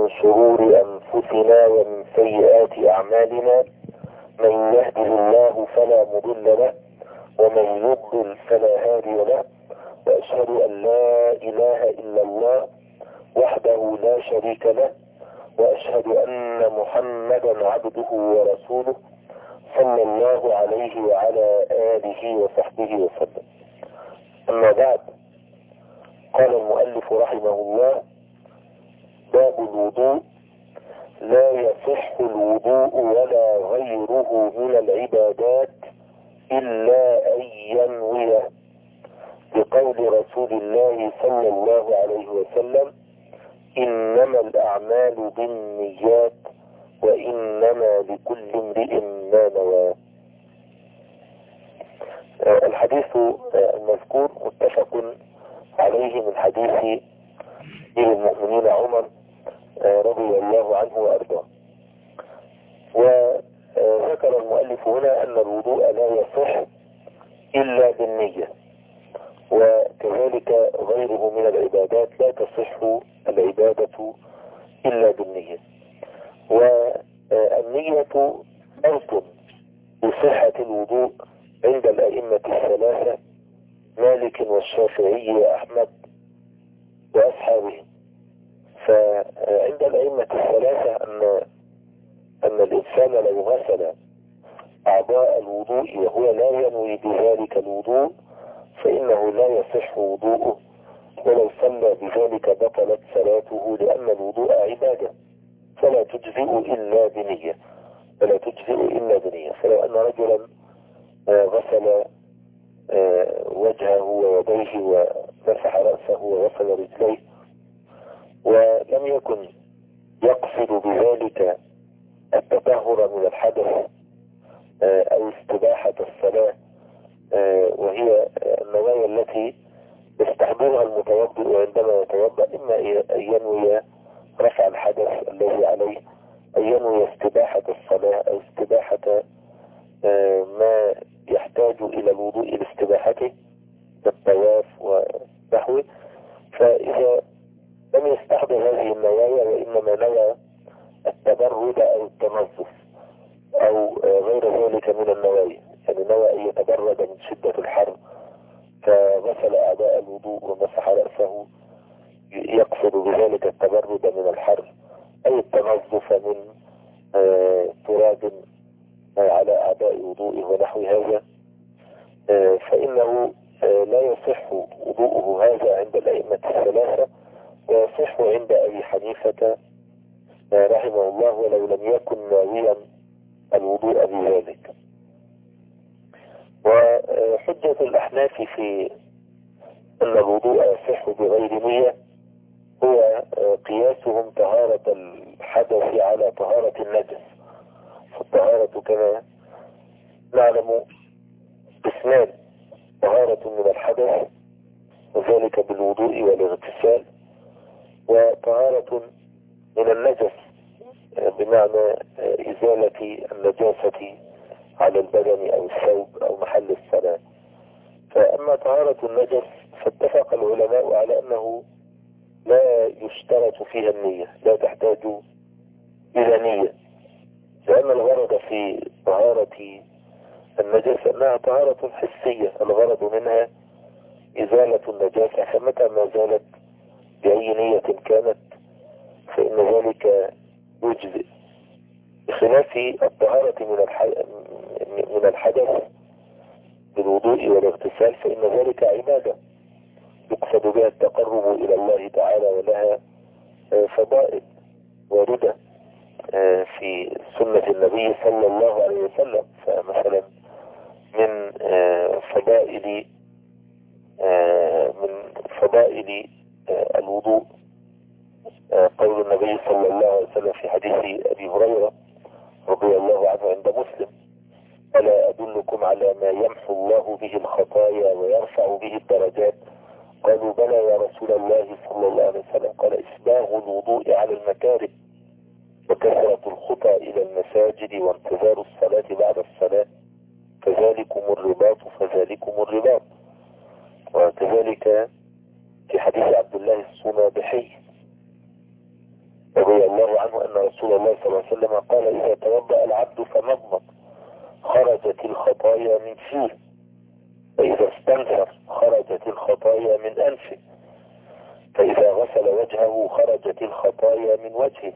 من شرور أنفسنا ومن سيئات أعمالنا. من يهده الله فلا مضل له ومن يضلل فلا هادي له. وأشهد أن لا إله إلا الله وحده لا شريك له، وأشهد أن محمدا عبده ورسوله صلى الله عليه وعلى آله وصحبه وسلم. أما بعد، قال المؤلف رحمه الله: باب الوضوء. لا يصح الوضوء ولا غيره من العبادات إلا أن ينوي، بقول رسول الله صلى الله عليه وسلم: إنما الأعمال بالنيات وإنما لكل امرئ ما نوى. الحديث المذكور متفق عليه من حديث أمير المؤمنين عمر رضي الله عنه وأرضاه. وذكر المؤلف هنا أن الوضوء لا يصح إلا بالنية، وكذلك غيره من العبادات لا تصح العبادة إلا بالنية. والنية شرط لصحة الوضوء عند الأئمة الثلاثة مالك والشافعي وأحمد وأصحابهم. فعند الأئمة الثلاثة أن الإنسان لو غسل أعضاء الوضوء وهو لا ينوي بذلك الوضوء فإنه لا يصح وضوءه، ولو صلى بذلك بطلت صلاته، لأن الوضوء عبادة فلا تجزئ إلا بنية. فلو أن رجلا غسل وجهه ويديه ومسح رأسه وغسل رجليه ولم يكن يقصد بذلك التطهر من الحدث أو استباحة الصلاة، وهي النوايا التي يستحضرها المتوضئ عندما يتوضأ، إما أن ينوي رفع الحدث الذي عليه، أن ينوي استباحة الصلاة أو استباحة ما يحتاج إلى الوضوء لاستباحته كالطواف ونحوه. فإذا لم يستحضر هذه النوايا وإنما نوى التبرد أو التنظف أو غير ذلك من النوايا، يعني نوى أن يتبرد من شدة الحر فغسل أعضاء الوضوء ومسح رأسه يقصد بذلك التبرد من الحر أو التنظف من تراب على أعضاء وضوءه ونحو هذا، فإنه لا يصح وضوءه هذا عند الأئمة الثلاثة، ويصح عند أبي حنيفة رحمه الله ولو لم يكن ناويا الوضوء بذلك. وحجة الأحناف في أن الوضوء يصح بغير نية هو قياسهم طهارة الحدث على طهارة النجس. فالطهارة كما نعلم قسمان: طهارة من الحدث وذلك بالوضوء والاغتسال، وطهارة من النجس بمعنى إزالة النجاسة على البدن أو الثوب أو محل الصلاة. فأما طهارة النجس فاتفق العلماء على أنه لا يشترط فيها النية، لا تحتاج إلى نية، لأن الغرض في طهارة النجاسة أنها طهارة حسية، الغرض منها إزالة النجاسة، فمتى ما زالت بأي نية كانت فإن ذلك يجزئ، بخلاف الطهارة من الحدث بالوضوء والاغتسال، فإن ذلك عبادة يقصد بها التقرب إلى الله تعالى، ولها فضائل واردة في سنة النبي صلى الله عليه وسلم. فمثلا من فضائل الوضوء قول النبي صلى الله عليه وسلم في حديث أبي هريرة رضي الله عنه عند مسلم: ألا أدلكم على ما يمحو الله به الخطايا ويرفع به الدرجات؟ قالوا: بلى يا رسول الله صلى الله عليه وسلم. قال: إسباغ الوضوء على المكاره، وكثرة الخطى إلى المساجد، وانتظار الصلاة بعد الصلاة، فذلكم الرباط. وكذلك في حديث عبد الله الصنابحي رضي الله عنه أن رسول الله صلى الله عليه وسلم قال إذا توضأ العبد فمضمض خرجت الخطايا من فيه، فإذا استنثر خرجت الخطايا من أنفه، فإذا غسل وجهه خرجت الخطايا من وجهه،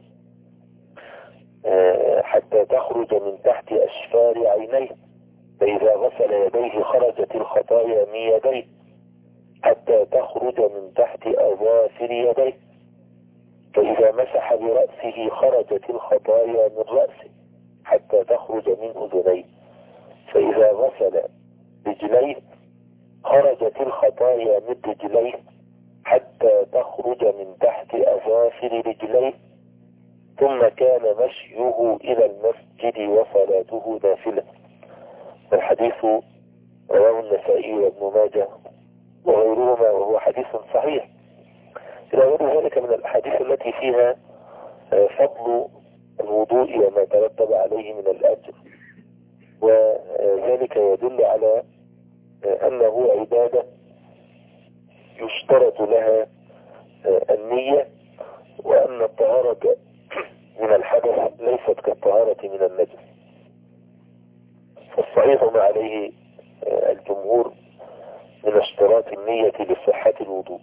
حتى تخرج من تحت أشفار عينيه، فإذا غسل يديه خرجت الخطايا من يديه حتى تخرج من تحت أظافر يديه، فإذا مسح برأسه خرجت الخطايا من رأسه حتى تخرج من أذنيه، فإذا غسل رجليه خرجت الخطايا من رجليه حتى تخرج من تحت أظافر رجليه، ثم كان مشيه إلى المسجد وصلاته نافلة. الحديث رواه النسائي وابن ماجه وغيرهما وهو حديث صحيح. إلى غير ذلك من الأحاديث التي فيها فضل الوضوء وما ترتب عليه من الأجر، وذلك يدل على أنه عبادة يشترط لها النية، وأن الطهارة من الحدث ليست كالطهارة من النجس. فالصحيح ما عليه الجمهور من اشتراط النية لصحة الوضوء،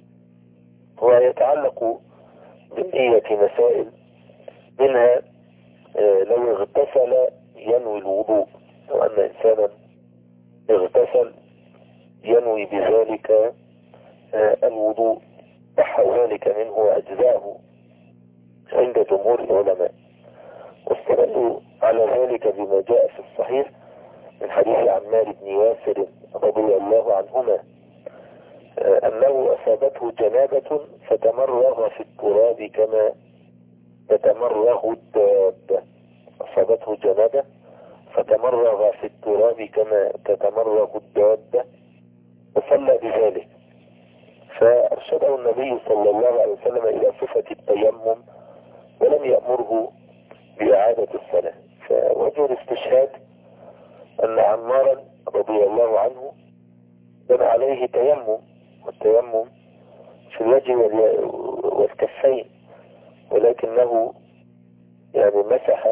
ويتعلق بالنية مسائل، منها لو اغتسل ينوي الوضوء، لو أن إنسانا اغتسل ينوي بذلك الوضوء صح ذلك منه وأجزاءه عند جمهور العلماء، واستدلوا على ذلك بما جاء في الصحيح من حديث عمار بن ياسر رضي الله عنهما أنه أصابته جنابة فتمرغ في التراب كما تتمرغ الدابة، أصابته جنابة فتمرغ في التراب كما تتمرغ الدابة، وصلى بذلك، فأرشده النبي صلى الله عليه وسلم إلى صفة التيمم ولم يأمره بإعادة الصلاة. فوجه الاستشهاد أن عمارا رضي الله عنه كان عليه تيمم، والتيمم في الوجه والكفين، ولكنه يعني مسح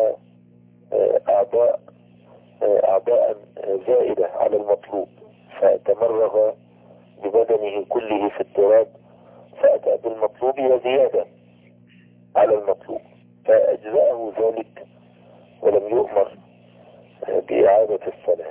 أعضاء زائدة على المطلوب، فتمرغ ببدنه كله في التراب فأتى بالمطلوب وزيادة على المطلوب، فأجزأه ذلك ولم يؤمر بإعادة الصلاة.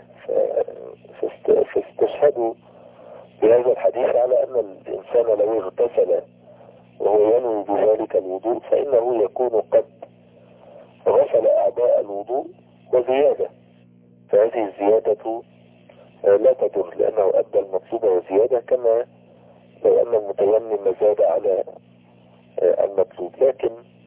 فاستشهدوا بهذا الحديث على أن الإنسان لو اغتسل وهو ينوي بذلك الوضوء فإنه يكون قد غسل أعضاء الوضوء وزيادة، فهذه الزيادة لا تضر لأنه أدى المطلوب وزيادة، كما لو أن المتيمم زاد على المطلوب. لكن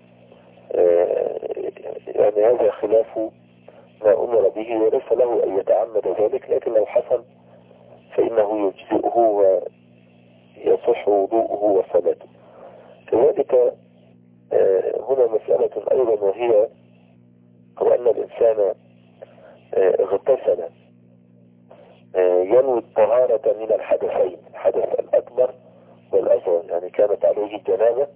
يعني هذا خلاف ما أمر به، وليس له أن يتعمد ذلك، لكن لو حصل فإنه يجزئه ويصح وضوءه وصلاته. كذلك هنا مسألة أيضا، وهي هو أن الإنسان اغتسل ينوي الطهارة من الحدثين، الحدث الأكبر والأصغر، يعني كانت عليه جنابة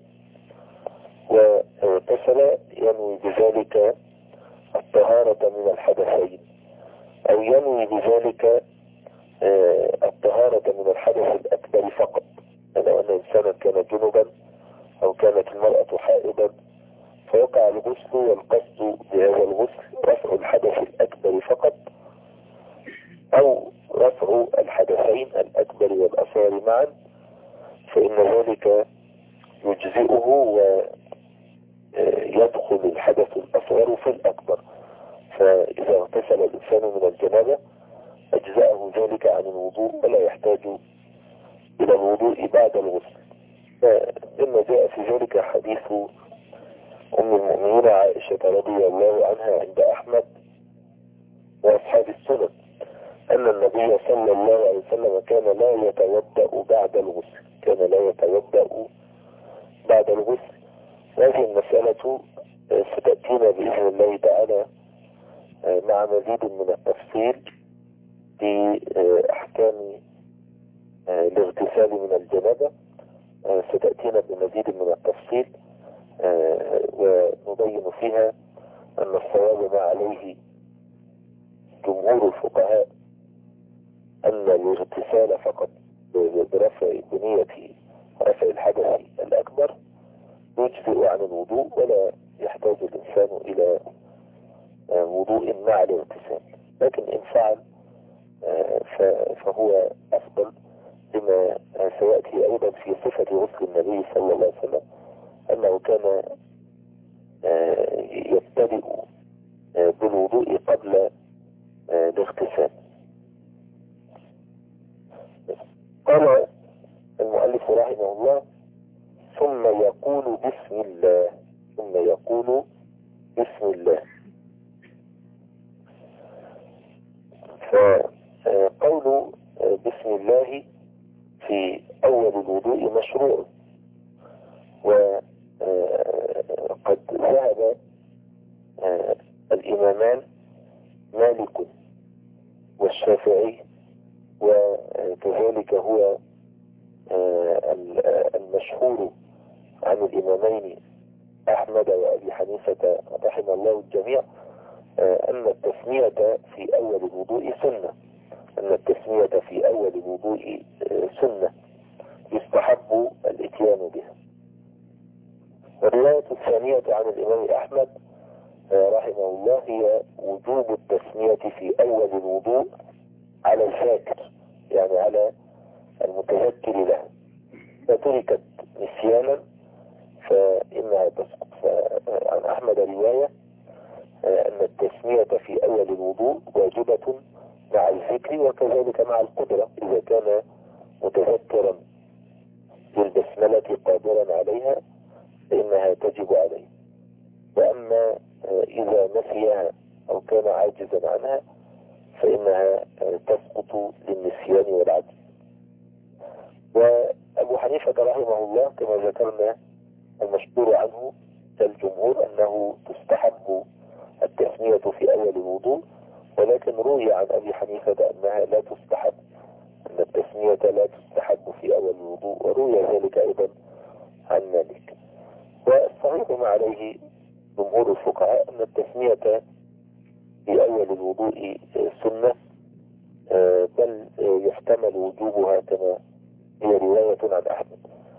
واغتسل ينوي بذلك الطهارة من الحدثين، أو ينوي بذلك الطهارة من الحدث الأكبر فقط، لو أن إنسانا كان جنبا أو كانت المرأة حائضا فوقع الغسل، والقصد بهذا الغسل رفع الحدث الأكبر فقط أو رفع الحدثين الأكبر والأصغر معا، فإن ذلك يجزئه ويدخل الحدث الأصغر في الأكبر. فإذا اغتسل الإنسان من الجنابة أجزأه ذلك عن الوضوء ولا يحتاج إلى الوضوء بعد الغسل. مما جاء في ذلك حديث أم المؤمنين عائشة رضي الله عنها عند أحمد وأصحاب السنن أن النبي صلى الله عليه وسلم كان لا يتوضأ بعد الغسل، كان لا يتوضأ بعد الغسل. هذه المسألة ستأتينا بإذن الله تعالى مع مزيد من التفصيل في أحكام الاغتسال من الجنابة، ستأتينا بمزيد من التفصيل ونبين فيها أن الصواب ما عليه جمهور الفقهاء أن الاغتسال فقط بنية رفع الحدث الأكبر يجزئ عن الوضوء، ولا يحتاج الإنسان إلى وضوء مع الاغتسال. لكن إن فعل فهو أفضل، لما سيأتي أيضا في صفة غسل النبي صلى الله عليه وسلم أنه كان يبتدئ بالوضوء قبل الاغتسال. قال المؤلف رحمه الله: ثم يقول بسم الله. ثم يقول بسم الله. فقول بسم الله في أول الوضوء مشروع، وقد ذهب الإمامان مالك والشافعي، وكذلك هو المشهور عن الإمامين أحمد وأبي حنيفة رحم الله الجميع، أن التسمية في أول الوضوء سنة. أن التسمية في أول الوضوء سنة يستحب الإتيان بها. والرواية الثانية عن الإمام أحمد رحمه الله هي وجوب التسمية في أول الوضوء على الذاكر، يعني على المتذكر لها، فتركت نسيانا فإنها تسقط. عن أحمد رواية أن التسمية في أول الوضوء واجبة مع الذكر، وكذلك مع القدرة إذا كان متذكرا بالبسملة قادرا عليها فإنها تجب عليه. وأما إذا نسيها أو كان عاجزا عنها فإنها تسقط للنسيان والعجز. وأبو حنيفة رحمه الله كما ذكرنا المشهور عنه الجمهور أنه تستحب التسمية في أول الوضوء، ولكن روي عن أبي حنيفة أنها لا تستحب، أن التسمية لا تستحب في أول الوضوء، وروي ذلك أيضا عن مالك. والصحيح ما عليه جمهور الفقهاء أن التسمية في أول الوضوء سنة، بل يحتمل وجوبها كما هي رواية عن أحمد.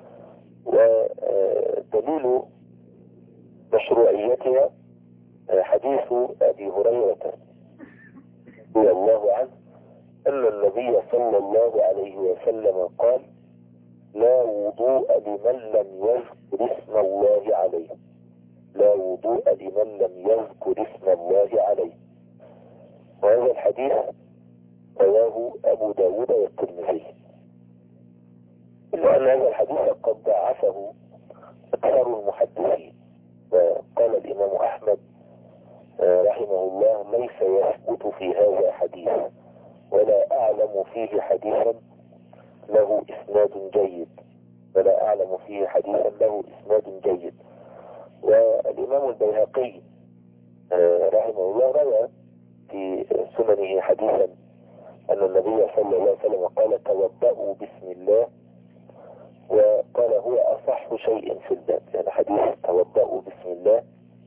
ودليل مشروعيتها حديث أبي هريرة رضي الله عنه أن النبي صلى الله عليه وسلم قال: لا وضوء لمن لم يذكر اسم الله عليه. لا وضوء لمن لم يذكر اسم الله عليه. وهذا الحديث رواه أبو داود والترمذي، إلا أن هذا الحديث قد ضعفه أكثر المحدثين. وقال الإمام أحمد رحمه الله: ليس يثبت في هذا حديث، ولا أعلم فيه حديثا له إسناد جيد. ولا أعلم فيه حديثا له إسناد جيد. والإمام البيهقي رحمه الله روى في سننه حديثا أن النبي صلى الله عليه وسلم قال: توضأوا بسم الله، وقال هو أصح شيء في الباب. يعني حديث توضأوا بسم الله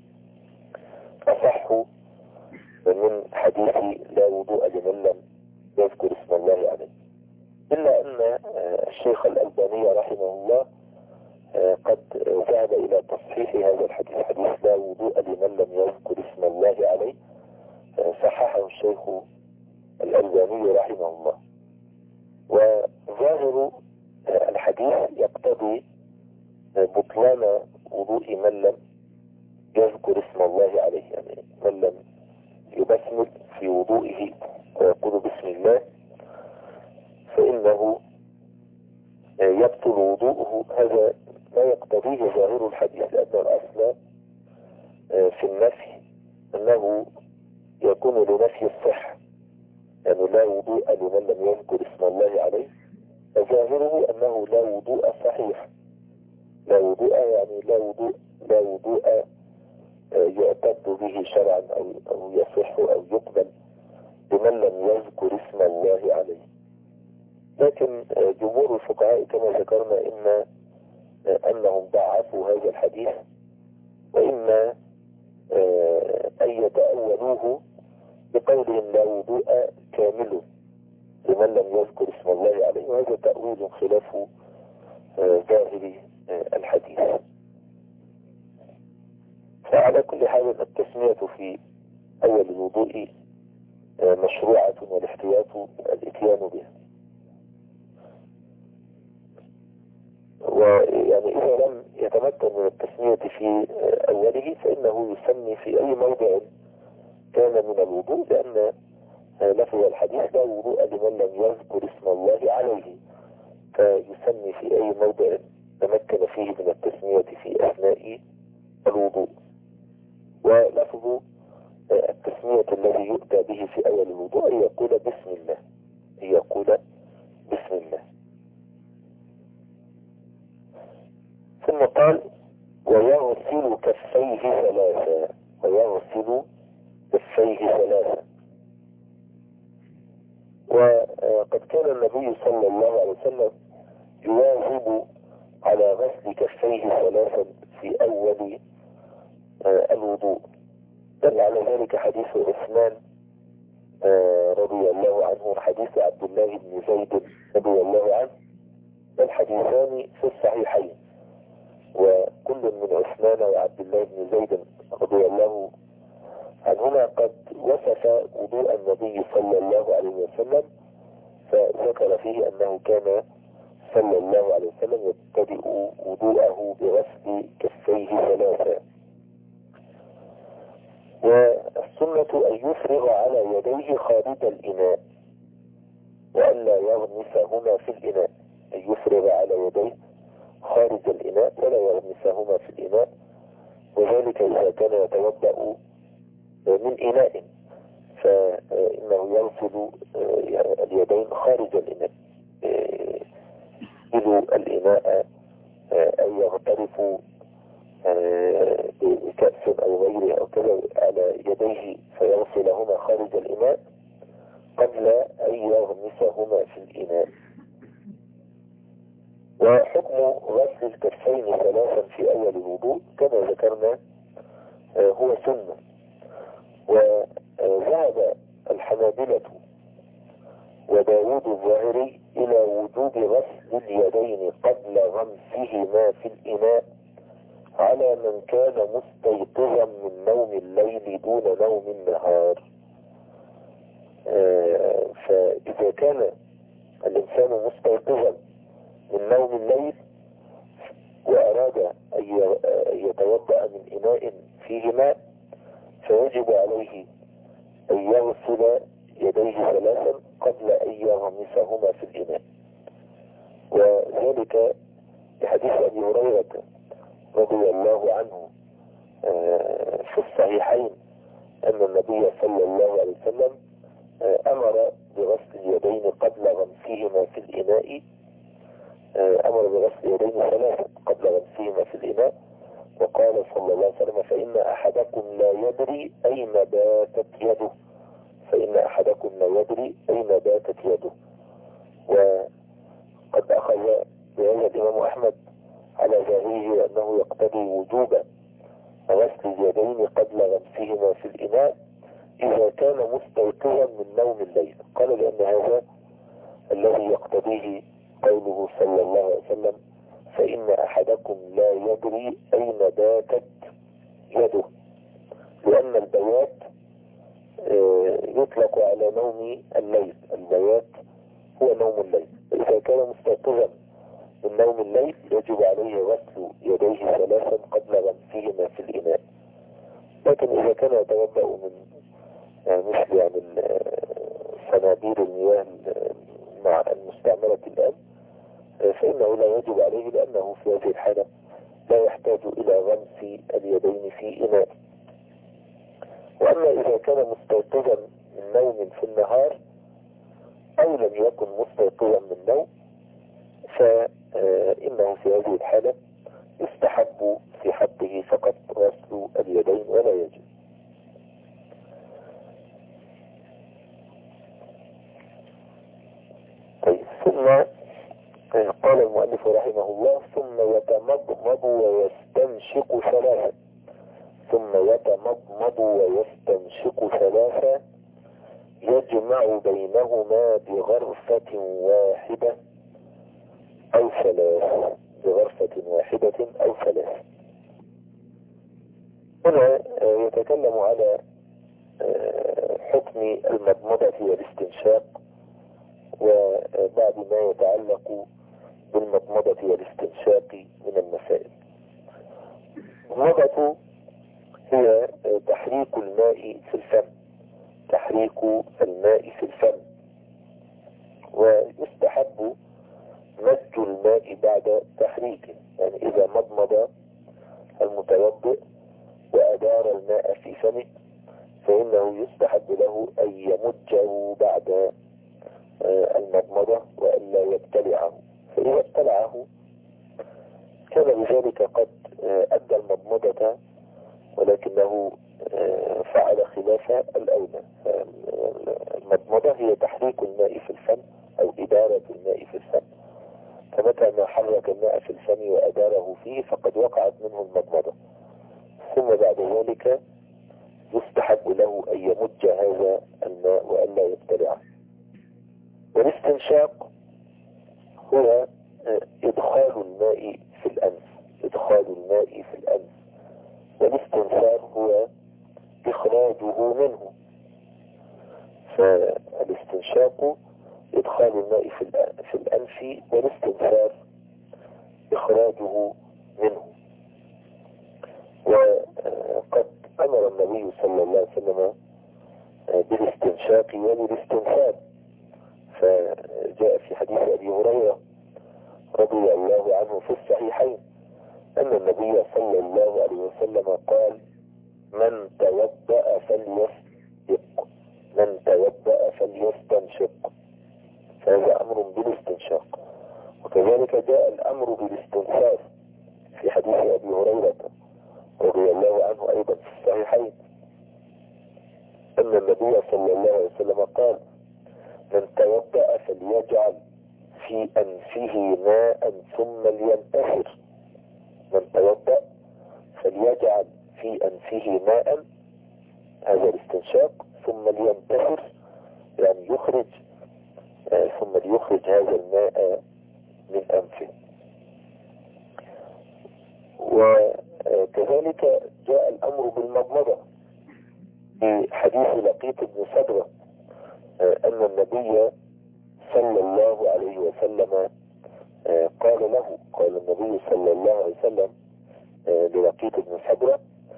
أصح من حديث لا وضوء لمن لم يذكر اسم الله عليه. إلا أن الشيخ الألباني رحمه الله قد ذهب إلى تصحيح هذا الحديث، حديث لا وضوء لمن لم يذكر اسم الله عليه، صححه الشيخ الألباني رحمه الله. وظاهر الحديث يقتضي بطلان وضوء من لم يذكر اسم الله عليه، يعني من لم يبسمل في وضوئه ويقول بسم الله فإنه يبطل وضوءه. هذا ما يقتضيه ظاهر الحديث، لأن الأصل في النفي أنه يكون لنفي الصحة، يعني لا وضوء لمن لم يذكر اسم الله عليه، فظاهره أنه لا وضوء صحيح. لا وضوء يعني لا وضوء يعتد به شرعا أو يصح أو يقبل لمن لم يذكر اسم الله عليه. لكن جمهور الفقهاء كما ذكرنا أنهم ضعفوا هذا الحديث إما أن يتأولوه بقولهم لا وضوء كامل لمن لم يذكر اسم الله عليه، وهذا تأويل خلاف ظاهر الحديث. فعلى كل حال التسمية في أول الوضوء مشروعة، والاحتياط الاتيان بها. ويعني إذا لم يتمكن من التسمية في أوله فإنه يسمي في أي موضع كان من الوضوء، لأن لفظ الحديث لا وضوء لمن لم يذكر اسم الله عليه، فيسمي في أي موضع تمكن فيه من التسمية في أثناء الوضوء. ولفظ التسمية الذي يؤتى به في أول الوضوء أن يقول بسم الله، أن يقول بسم الله. ثم قال ويغسل كفيه ثلاثا، ويغسل كفيه ثلاثا. وقد كان النبي صلى الله عليه وسلم يواظب على غسل كفيه ثلاثا في أول الوضوء. دل على ذلك حديث عثمان رضي الله عنه وحديث عبد الله بن زيد رضي الله عنه، الحديثان في الصحيحين، وكل من عثمان وعبد الله بن زيد رضي الله عنهما قد وصف وضوء النبي صلى الله عليه وسلم، فذكر فيه أنه كان صلى الله عليه وسلم يبتدئ وضوءه بغسل كفيه ثلاثا. والسنة أن يفرغ على يديه خارج الإناء وألا يغمسهما في الإناء، أن يفرغ على يديه خارج الإناء ولا يغمسهما في الإناء، وذلك إذا كان يتوضأ من إناء فإنه يغسل اليدين خارج الإناء، إلو الإناء أن يغترف بكأس أو غيره أو كذا على يديه فيغسلهما خارج الإناء قبل أن يغمسهما في الإناء. وحكم غسل الكفين ثلاثا في أول الوضوء كما ذكرنا هو سنة. وذهب الحنابلة وداود الظاهري إلى وجوب غسل اليدين قبل غمسهما في الإناء على من كان مستيقظا من نوم الليل دون نوم النهار. فإذا كان الإنسان مستيقظا من نوم الليل وأراد أن يتوضأ من إناء فيه ماء فيجب عليه أن يغسل يديه ثلاثا قبل أن يغمسهما في الإناء، وذلك بحديث أبي هريرة رضي الله عنه في الصحيحين أن النبي صلى الله عليه وسلم أمر بغسل اليدين قبل غمسهما في الإناء، أمر بغسل اليدين ثلاثا قبل غمسهما في الإناء، وقال صلى الله عليه وسلم فإن أحدكم لا يدري أين باتت يده، فإن أحدكم لا يدري أين باتت يده. وقد أخذ بهذا الإمام أحمد على ظاهره أنه يقتضي وجوب غسل اليدين قبل غمسهما في الإناء إذا كان مستيقظا من نوم الليل. قال لأن هذا الذي يقتضيه قوله صلى الله عليه وسلم فإن أحدكم لا يدري أين باتت يده، لأن البيات يطلق على نوم الليل، البيات هو نوم الليل، إذا كان مستيقظا من نوم الليل يجب عليه غسل يديه ثلاثا قبل غمسهما في الإناء. لكن إذا كان يتوضأ من مثل يعني صنادير المياه مع المستعملة الآن فإنه لا يجب عليه، لأنه في هذه الحالة لا يحتاج إلى غمس اليدين في إناء. وأما إذا كان مستيقظا من نوم في النهار أو لم يكن مستيقظا من نوم فإنه في هذه الحالة يستحب في حقه فقط غسل اليدين ولا يجب. طيب، ثم قال المؤلف رحمه الله ثم يتمضمض ويستنشق ثلاثا. ثم يتمضمض ويستنشق ثلاثا يجمع بينهما بغرفة واحدة أو ثلاث، بغرفة واحدة أو ثلاث. هنا يتكلم على حكم المضمضة والاستنشاق وبعد ما يتعلق بالمضمضة والاستنشاق من المسائل. المضمضة هي تحريك الماء في الفم، تحريك الماء في الفم، ويستحب مزج الماء بعد تحريكه. يعني إذا مضمض المتوضئ وأدار الماء في فمه فإنه يستحب له أن يمجه بعد المضمضة وألا يبتلعه، فإذا ابتلعه كان بذلك قد أدى المضمضة ولكنه فعل خلاف الأولى. المضمضة هي تحريك الماء في الفم أو إدارة الماء في الفم، فمتى ما حرك الماء في الفم وأداره فيه فقد وقعت منه المضمضة، ثم بعد ذلك يستحب له أن يمج هذا الماء وألا يبتلعه. والاستنشاق هو إدخال الماء في الأنف، إدخال الماء في الأنف، والاستنثار هو إخراجه منه. فالاستنشاق إدخال الماء في الأنف، والاستنثار إخراجه منه. وقد أمر النبي صلى الله عليه وسلم بالاستنشاق وبالاستنثار، فجاء في حديث أبي هريرة رضي الله عنه في الصحيحين أن النبي صلى الله عليه وسلم قال: من توضأ فليستنشق، من توضأ فليستنشق. فهذا أمر بالاستنشاق. وكذلك جاء الأمر بالاستنثار في حديث أبي هريرة رضي الله عنه أيضا في الصحيحين أن النبي صلى الله عليه وسلم قال: من توضأ فليجعل في أنفه ماء ثم لينتثر. من توضأ فليجعل في أنفه ماء، هذا الاستنشاق، ثم لينتثر يعني يخرج، ثم ليخرج هذا الماء من أنفه. وكذلك جاء الأمر بالمضمضة في حديث لقيط بن صبرة أن النبي صلى الله عليه وسلم قال له، قال النبي صلى الله عليه وسلم للقيط بن صبرة: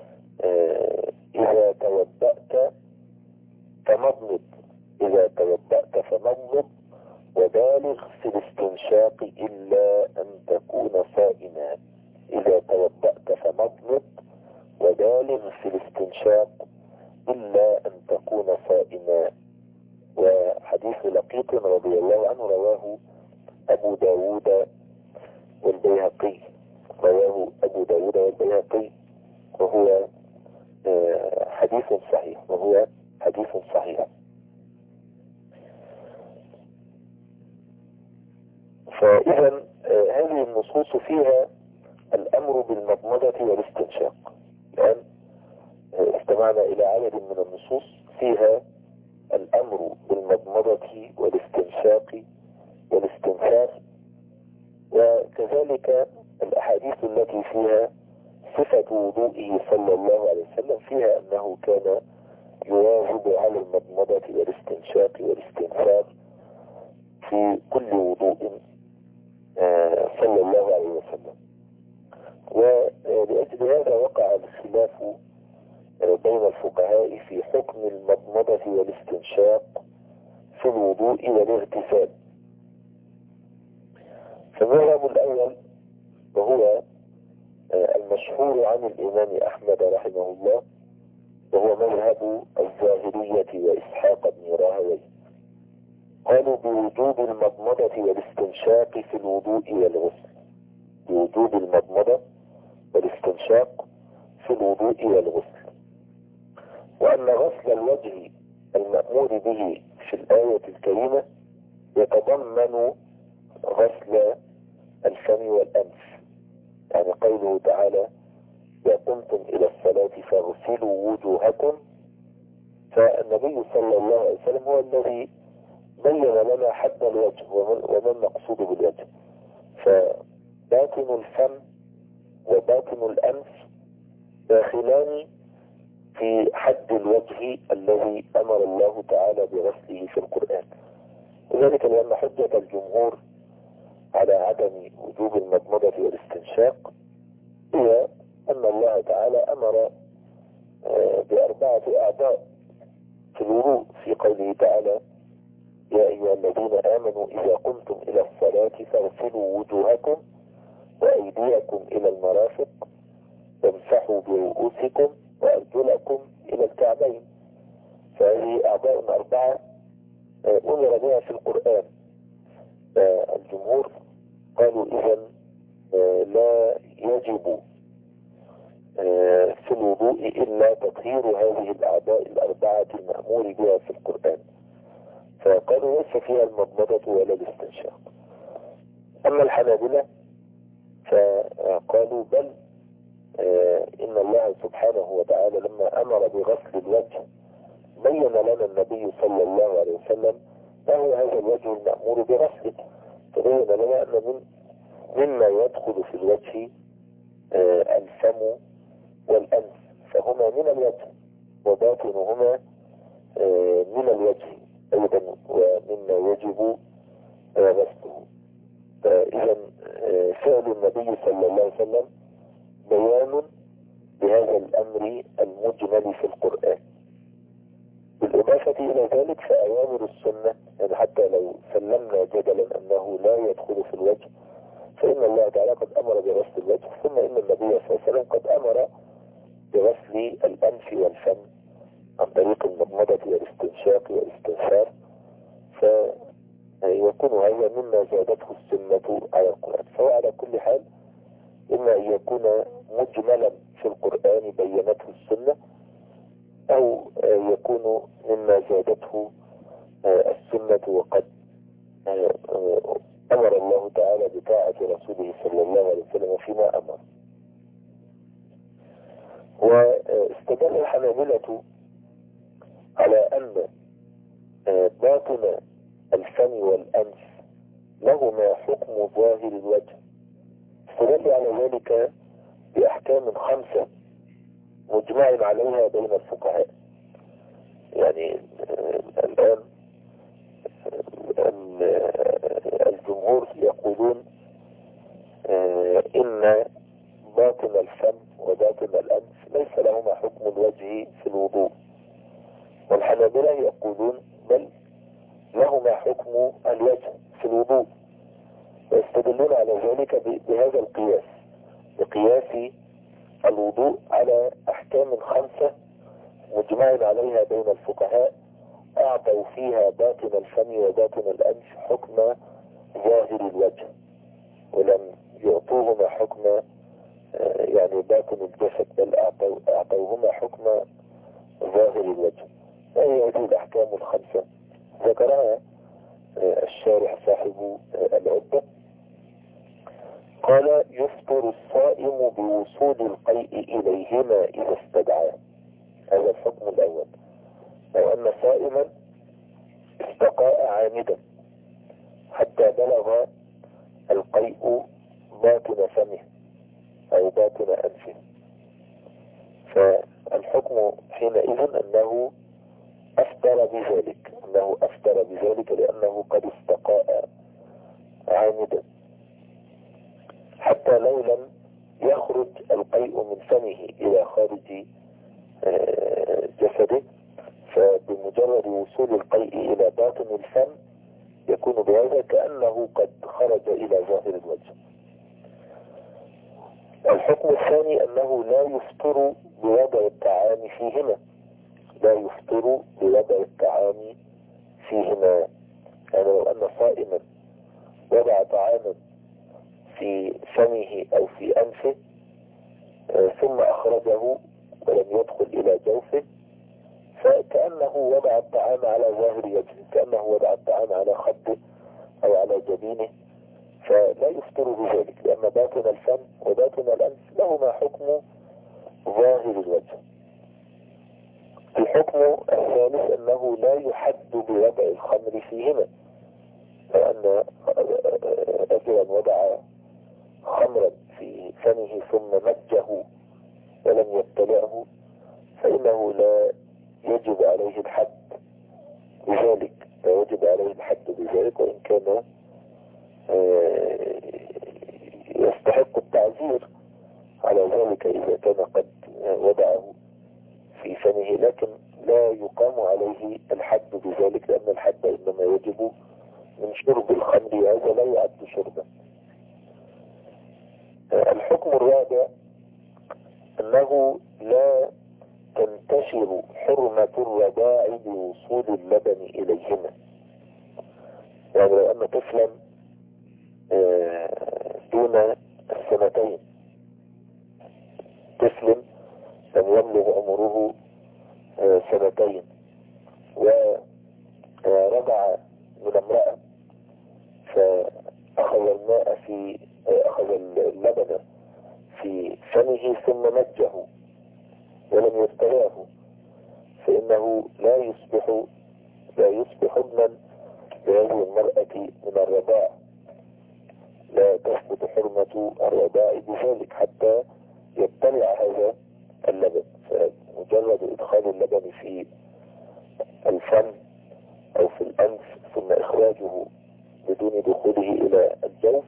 إذا توضأت فمضمض، إذا توضأت فمضمض وبالغ في الاستنشاق إلا أن تكون صائما. إذا توضأت فمضمض وبالغ في الاستنشاق إلا أن تكون صائما. وحديث لقيط رضي الله عنه رواه أبو داود والبيهقي، رواه أبو داود والبيهقي، وهو حديث صحيح، وهو حديث صحيح. فإذا هذه النصوص فيها الأمر بالمضمضة والاستنشاق. الآن استمعنا إلى عدد من النصوص فيها الأمر بالمضمضة والاستنشاق والاستنثار، وكذلك الأحاديث التي فيها صفة وضوئه صلى الله عليه وسلم فيها أنه كان يواظب على المضمضة والاستنشاق والاستنثار في كل وضوء صلى الله عليه وسلم. ولأجل هذا وقع الخلاف بين الفقهاء في حكم المضمضة والاستنشاق في الوضوء والاغتسال. فالمذهب الأول وهو المشهور عن الإمام أحمد رحمه الله، وهو مذهب الظاهرية وإسحاق بن راهويه، قالوا بوجوب المضمضة والاستنشاق في الوضوء والغسل، بوجوب المضمضة والاستنشاق في الوضوء والغسل، وأن غسل الوجه المأمور به في الآية الكريمة يتضمن غسل الفم والأنف. يعني قوله تعالى: إذا قمتم إلى الصلاة فاغسلوا وجوهكم. فالنبي صلى الله عليه وسلم هو الذي بين لنا حد الوجه وما المقصود بالوجه. فباطن الفم وباطن الأنف داخلان في حد الوجه الذي أمر الله تعالى بغسله في القرآن. وذلك لأن حجة الجمهور على عدم وجوب المضمضة والاستنشاق هي أن الله تعالى أمر بأربعة أعضاء في الوضوء في قوله تعالى: يا أيها الذين آمنوا إذا قمتم إلى الصلاة فاغسلوا وجوهكم وأيديكم إلى المرافق وامسحوا برؤوسكم وأرجلكم إلى الكعبين. فهذه أعضاء أربعة أمر بها في القرآن. الجمهور قالوا إذن لا يجب في الوضوء إلا تطهير هذه الأعضاء الأربعة المأمور بها في القرآن، فقالوا ليس فيها المضمضة ولا الاستنشاق. أما الحنابلة فقالوا بل إن الله سبحانه وتعالى لما أمر بغسل الوجه بين لنا النبي صلى الله عليه وسلم ما هو هذا الوجه المأمور بغسله، فبين لنا أن مما يدخل في الوجه الفم والأنف، فهما من الوجه وباطنهما من الوجه أيضا ومما يجب غسله. فإذا فعل النبي صلى الله عليه وسلم بيان بهذا الأمر المجمل في القرآن. بالإضافة إلى ذلك فأوامر السنة، يعني حتى لو سلمنا جدلا أنه لا يدخل في الوجه، فإن الله تعالى قد أمر بغسل الوجه، ثم إن النبي صلى الله عليه وسلم قد أمر بغسل الأنف والفم عن طريق المضمضة والاستنشاق والاستنثار، فيكون هذا مما زادته السنة على القرآن. فهو على كل حال إما أن يكون مجملا في القرآن بينته السنة، أو يكون مما زادته السنة وقد أمر الله تعالى بطاعة رسوله صلى الله عليه وسلم فيما أمر. واستدل الحنابلة على أن باطن الفم والأنف لهما حكم ظاهر الوجه، استدل على ذلك بأحكام 5 مجمع عليها بين الفقهاء. يعني الآن الجمهور يقولون إن باطن الفم وباطن الأنف ليس لهما حكم الوجه في الوضوء، والحنابلة يقولون بل لهما حكم الوجه في الوضوء، ويستدلون على ذلك بهذا القياس، بقياس الوضوء على أحكام 5 مجمع عليها بين الفقهاء أعطوا فيها باطن الفم وباطن الأنف حكم ظاهر الوجه، ولم يعطوهما حكم يعني باطن الجسد، بل أعطوهما حكم ظاهر الوجه. وهي هذه الأحكام 5 ذكرها الشارح صاحب العدة. قال: يفطر الصائم بوصول القيء إليهما إذا استدعاه. هذا الحكم الأول. لو أن صائما استقاء عامدا حتى بلغ القيء باطن فمه أو باطن أنفه، فالحكم حينئذ أنه أفطر بذلك لأنه قد استقاء عامدا، حتى لو لم يخرج القيء من فمه إلى خارج جسده، فبمجرد وصول القيء إلى باطن الفم يكون بهذا كأنه قد خرج إلى ظاهر الوجه. الحكم الثاني أنه لا يفطر بوضع الطعام فيهما، يعني لو أن صائما وضع طعاما في فمه أو في أنفه ثم أخرجه ولم يدخل إلى جوفه، فكأنه وضع الطعام على ظاهر وجهه، كأنه وضع الطعام على خده أو على جبينه، فلا يفطر بذلك، لأن باطن الفم وباطن الأنف لهما حكم ظاهر الوجه. الحكم الثالث أنه لا يحد بوضع الخمر فيهما، لأن رجلا وضع خمرا في فمه ثم مجه ولم يبتلعه فإنه لا يجب عليه الحد بذلك، لا يجب عليه الحد بذلك، وإن كان يستحق التعزير على ذلك إذا كان قد وضعه في فمه، لكن لا يقام عليه الحد بذلك، لأن الحد إنما يجب من شرب الخمر، وهذا لا يعد شربا. الحكم الرابع أنه لا تنتشر حرمة الرضاع بوصول اللبن إليهما. يعني لو أن طفلا دون السنتين، طفل لم يبلغ عمره سنتين ورضع من امرأة فأخذ أخذ اللبن في فمه ثم مجه ولم يستراه، فإنه لا يصبح ابنا لهذه المرأة من الرضاع، لا تثبت حرمة الرضاع بذلك حتى يبتلع هذا اللبن. فمجرد إدخال اللبن في الفم أو في الأنف ثم إخراجه بدون دخوله إلى الجوف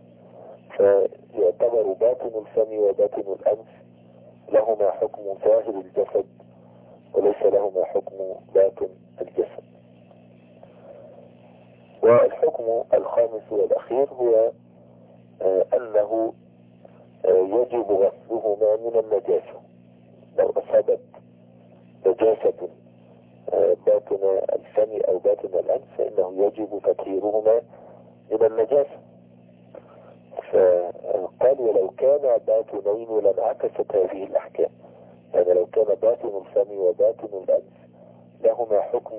فيعتبر باطن الفم وباطن الأنف لهما حكم ظاهر الجسد وليس لهما حكم باطن الجسد. والحكم الخامس والأخير هو أنه يجب غسلهما من النجاسة. لو أصابت نجاسة باطن الفم أو باطن الأنف فإنه يجب تطهيرهما من النجاسة. فقال ولو كان باطنين لانعكست هذه الأحكام، يعني لو كان باطن الفم وباطن الأنف لهما حكم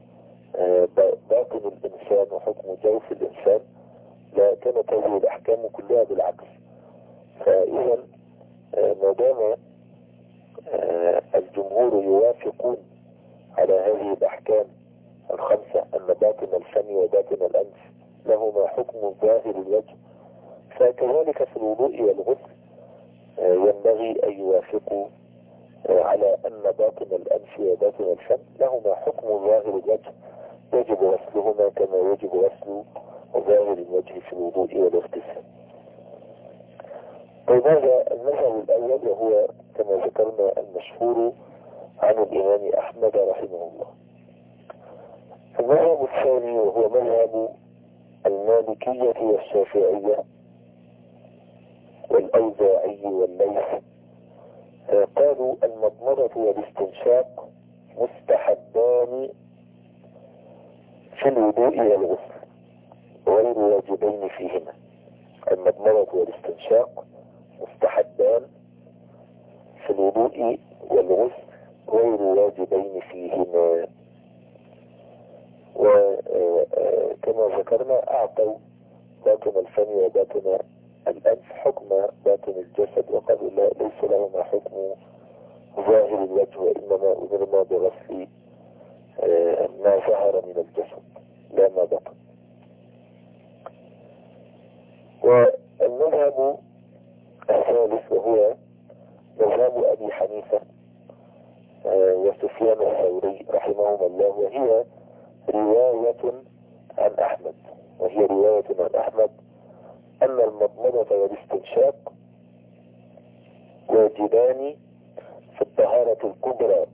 باطن الإنسان وحكم جوف الإنسان لا كانت هذه الأحكام كلها بالعكس. فإذا ما دام الجمهور يوافقون على هذه الأحكام الخمسة أن باطن الفم وباطن الأنف لهما حكم ظاهر الوجه، فكذلك في الوضوء والغسل ينبغي أن يوافقوا على أن باطن الأنف وباطن الفم لهما حكم ظاهر الوجه يجب غسلهما كما يجب غسل ظاهر الوجه في الوضوء والاغتسال. طيب هذا المذهب الأول وهو كما ذكرنا المشهور عن الإمام أحمد رحمه الله. المذهب الثاني وهو مذهب المالكية والشافعية والأوزاعي والليث، قالوا المضمضة والاستنشاق مستحبان في الوضوء والغسل غير واجبين فيهما. المضمضة والاستنشاق مستحبان في الوضوء والغسل غير واجبين فيهما. وكما ذكرنا أعطوا باطن الفم وباطن الأنف حكم باطن الجسد وقالوا ليس لهما حكم ظاهر الوجه وإنما أمرنا بغسل ما ظهر من الجسد لا ما بطن. والمذهب الثالث وهو مذهب أبي حنيفة وسفيان الثوري رحمهما الله، وهي رواية عن أحمد أن المضمضة والاستنشاق واجبان في الطهارة الكبرى،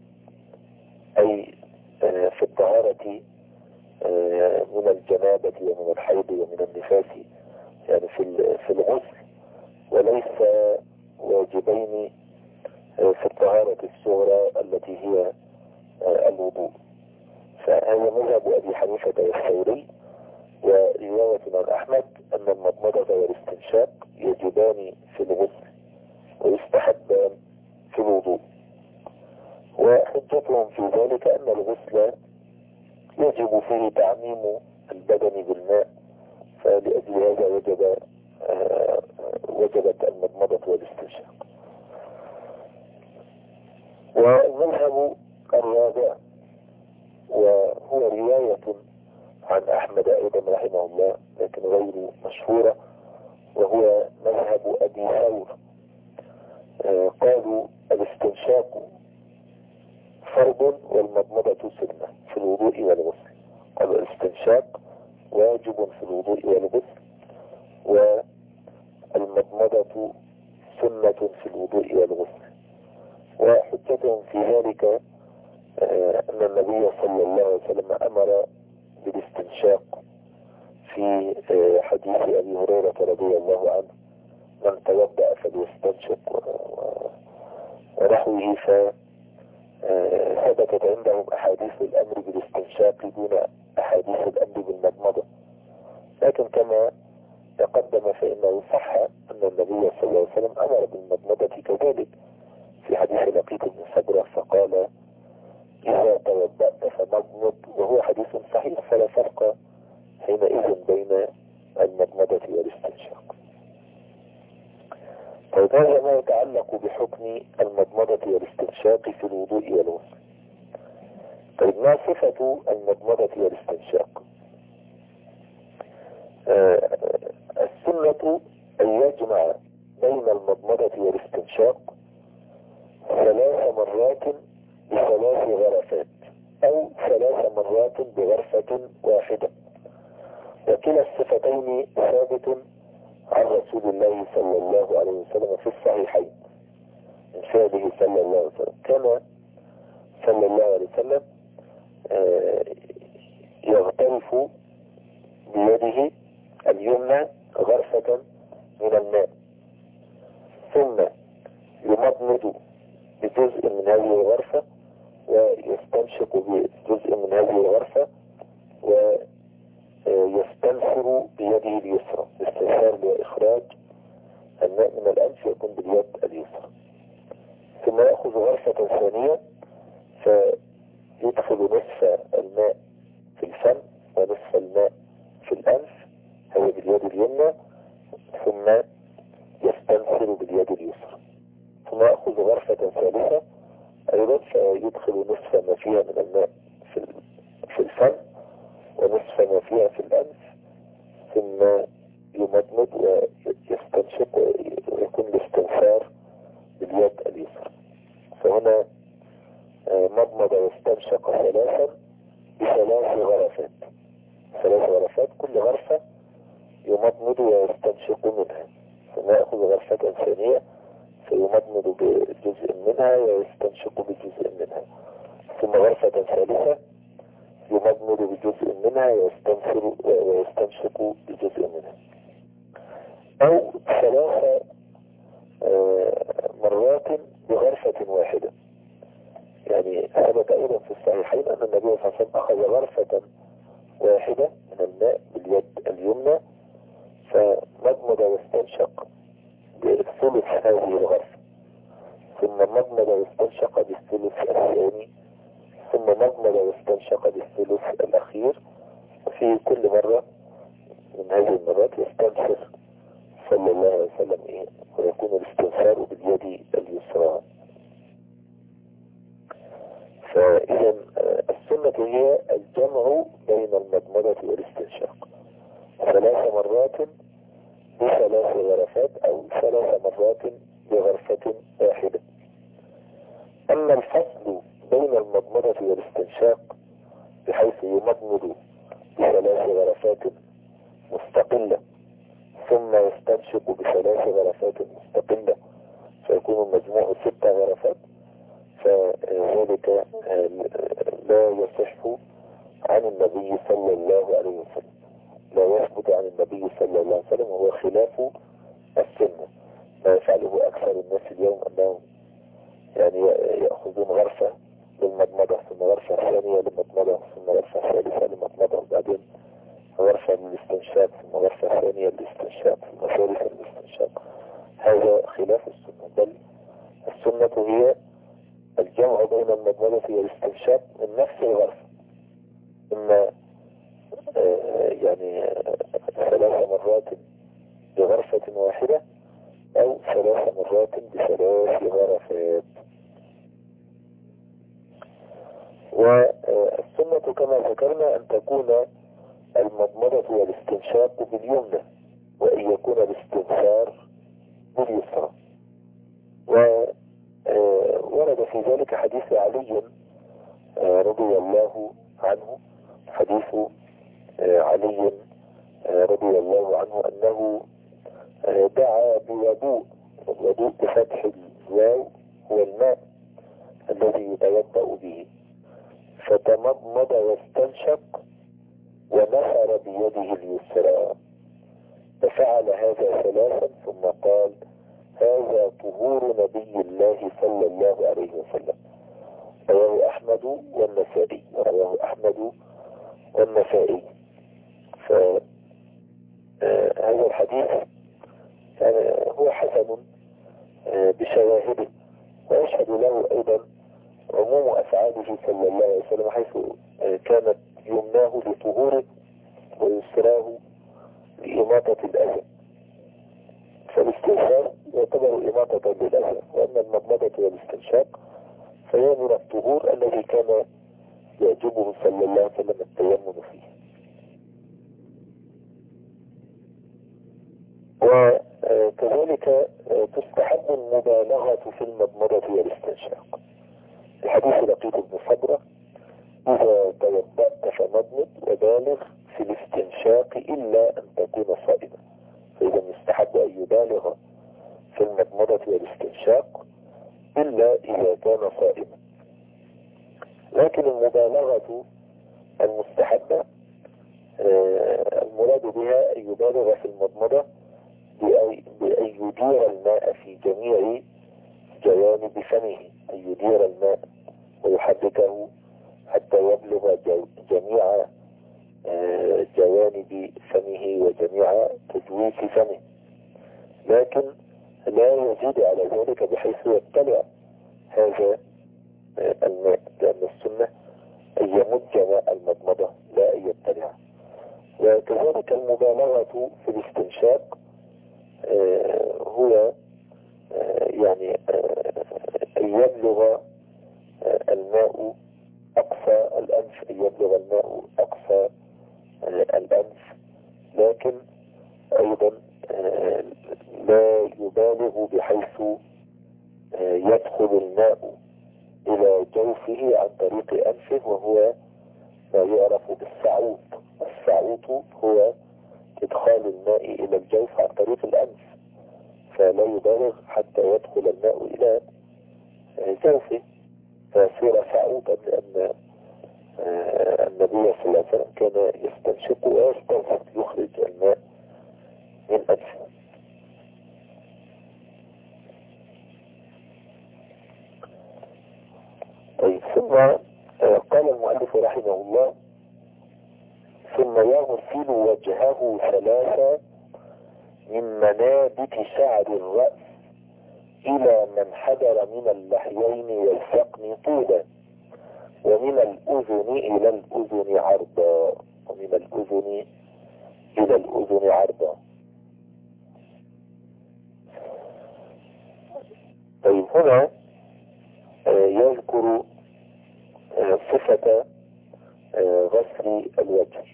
أي في الطهارة من الجنابة ومن الحيض ومن النفاس، يعني في الغسل، وليس واجبين في الطهارة الصغرى التي هي الوضوء. فهذا مذهب أبي حنيفة والثوري. ورواية عن أحمد أن المضمضة والاستنشاق يجبان في الغسل ويستحبان في الوضوء. وحجتهم في ذلك أن الغسل يجب فيه تعميم البدن بالماء، فلأجل هذا وجبت المضمضة والاستنشاق. والمذهب الرابع وهو رواية عن أحمد أيضا رحمه الله لكن غير مشهورة، وهو مذهب أبي ثور. قالوا الاستنشاق فرض والمضمضة سنة في الوضوء والغسل. قالوا الاستنشاق واجب في الوضوء والغسل، والمضمضة سنة في الوضوء والغسل. وحجتهم في ذلك أن النبي صلى الله عليه وسلم أمر بالاستنشاق في حديث أبي هريرة رضي الله عنه: من توضأ فليستنشق ونحوه. فثبتت عندهم أحاديث الأمر بالاستنشاق دون أحاديث الأمر بالمضمضة. لكن كما تقدم فإنه صح أن النبي صلى الله عليه وسلم أمر بالمضمضة كذلك في حديث لقيط بن صبرة فقال: إذا توضأت فمضمض، وهو حديث صحيح، فلا فرق حينئذ بين المضمضة والاستنشاق. طيب هذا ما يتعلق بحكم المضمضة والاستنشاق في الوضوء والغسل. طيب ما صفة المضمضة والاستنشاق؟ السنة أن يجمع بين المضمضة والاستنشاق 3 مرات ب3 غرفات، أو 3 مرات بغرفة واحدة. وكلا الصفتين ثابت عن رسول الله صلى الله عليه وسلم في الصحيحين من فعله صلى الله عليه وسلم. كان صلى الله عليه وسلم يغترف بيده اليمنى غرفة من الماء، ثم يمضمض بجزء من هذه الغرفة ويستنشق بجزء من هذه الغرفة ويستنثر بيده اليسرى. استنثار لإخراج الماء من الأنف يكون باليد اليسرى. ثم يأخذ غرفة ثانية فيدخل نصف الماء في الفم ونصف الماء في الأنف، هو باليد اليمنى، ثم يستنثر باليد اليسرى. ثم يأخذ غرفة ثالثة أيضا فيدخل نصف ما فيها من الماء في الفم ونصف ما فيها في الأنف، ثم يمضمض ويستنشق ويكون الاستنثار باليد اليسرى. فهنا مضمض واستنشق 3 ب3 غرفات، 3 غرفات، كل غرفة يمضمض ويستنشق منها، ثم يأخذ غرفة ثانية فيمضمض بجزء منها ويستنشق بجزء منها، ثم غرفة ثالثة يمضمض بجزء منها ويستنشق بجزء منها، أو 3 مرات بغرفة واحدة. يعني ثبت أيضا في الصحيحين أن النبي صلى الله عليه وسلم أخذ غرفة واحدة من الماء باليد اليمنى فمضمض واستنشق بثلث هذه الغرفة، ثم مضمض واستنشق بالثلث الثاني، ثم مضمض واستنشق بالثلث الأخير. وفي كل مرة من هذه المرات يستنثر صلى الله عليه وسلم ويكون الاستنثار باليد اليسرى. فإذا السنة هي الجمع بين المضمضة والاستنشاق 3 مرات ب3 غرفات، أو 3 مرات بغرفة واحدة. أما الفصل بين المضمضة والاستنشاق بحيث يمضمض ب3 غرفات مستقلة ثم يستنشق ب3 غرفات مستقلة فيكون المجموع 6 غرفات، فذلك لا يصح عن النبي صلى الله عليه وسلم، لا يثبت عن النبي صلى الله عليه وسلم، وهو خلاف السنة. ما يفعله أكثر الناس اليوم أنهم يعني يأخذون غرفة للمضمضة، ثم غرفة ثانية للمضمضة، ثم غرفة ثالثة للمضمضة، وبعدين غرفة للاستنشاق، ثم غرفة ثانية للاستنشاق، ثم ثالثة للاستنشاق. هذا خلاف السنة، بل السنة هي الجمع بين المضمضة والاستنشاق من نفس الغرفة، إما يعني 3 مرات بغرفة واحدة أو 3 مرات ب3 غرفات. والسنة كما ذكرنا أن تكون المضمضة والاستنشاق باليمنى، وأن يكون الاستنثار باليسرى. وورد في ذلك حديث علي رضي الله عنه، حديث علي رضي الله عنه أنه دعا بوضوء. الوضوء بفتح الواو هو الماء الذي يتوضأ به، فتمضمض واستنشق ونثر بيده اليسرى، ففعل هذا ثلاثا ثم قال: هذا طهور نبي الله صلى الله عليه وسلم. رواه أحمد والنسائي. رواه أحمد والنسائي. فهذا الحديث هو حسن بشواهده، ويشهد له أيضا عموم أفعاله صلى الله عليه وسلم، حيث كانت يمناه لطهوره ويسراه لإماطة الأذى. فالاستنشاق يعتبر إماطة للأذى، وأما المضمضة والاستنشاق فهي من الطهور الذي كان يعجبه صلى الله عليه وسلم التيمم فيه. وكذلك تستحب المبالغة في المضمضة والاستنشاق. الحديث لقيط بن صبرة: إذا توضأت فمضمض وبالغ في الاستنشاق إلا أن تكون صائما. فإذا يستحب أن يبالغ في المضمضة والاستنشاق إلا إذا كان صائما. لكن المبالغة المستحبة المراد بها أن يبالغ في المضمضة بأن يدير الماء في جميع جوانب فمه، أن يدير الماء ويحركه حتى يبلغ جميع جوانب فمه وجميع تجويف فمه، لكن لا يزيد على ذلك بحيث يبتلع هذا الماء، لأن السنة أن يمج ماء المضمضة لا أن يبتلع. وكذلك المبالغة في الاستنشاق هو يعني أن يبلغ الماء أقصى الأنف، أن يبلغ الماء أقصى الأنف، لكن أيضا لا يبالغ بحيث يدخل الماء إلى جوفه عن طريق أنفه، وهو ما يعرف بالسعوط. السعوط هو إدخال الماء إلى الجوف عن طريق الأنف، فلا يبالغ حتى يدخل الماء إلى جوفه فيصير سعوطا، لأن النبي صلى الله عليه وسلم كان يستنشق ويستنشق يخرج الماء من أنفه. طيب، ثم قال المؤلف رحمه الله: ثم يغسل وجهه ثلاثة من منابت شعر الرأس إلى من حدر من اللحيين والذقن طولا، ومن الأذن إلى الأذن عرضا. ومن الأذن إلى الأذن عرضا. طيب، هنا يذكر صفة غسل الوجه.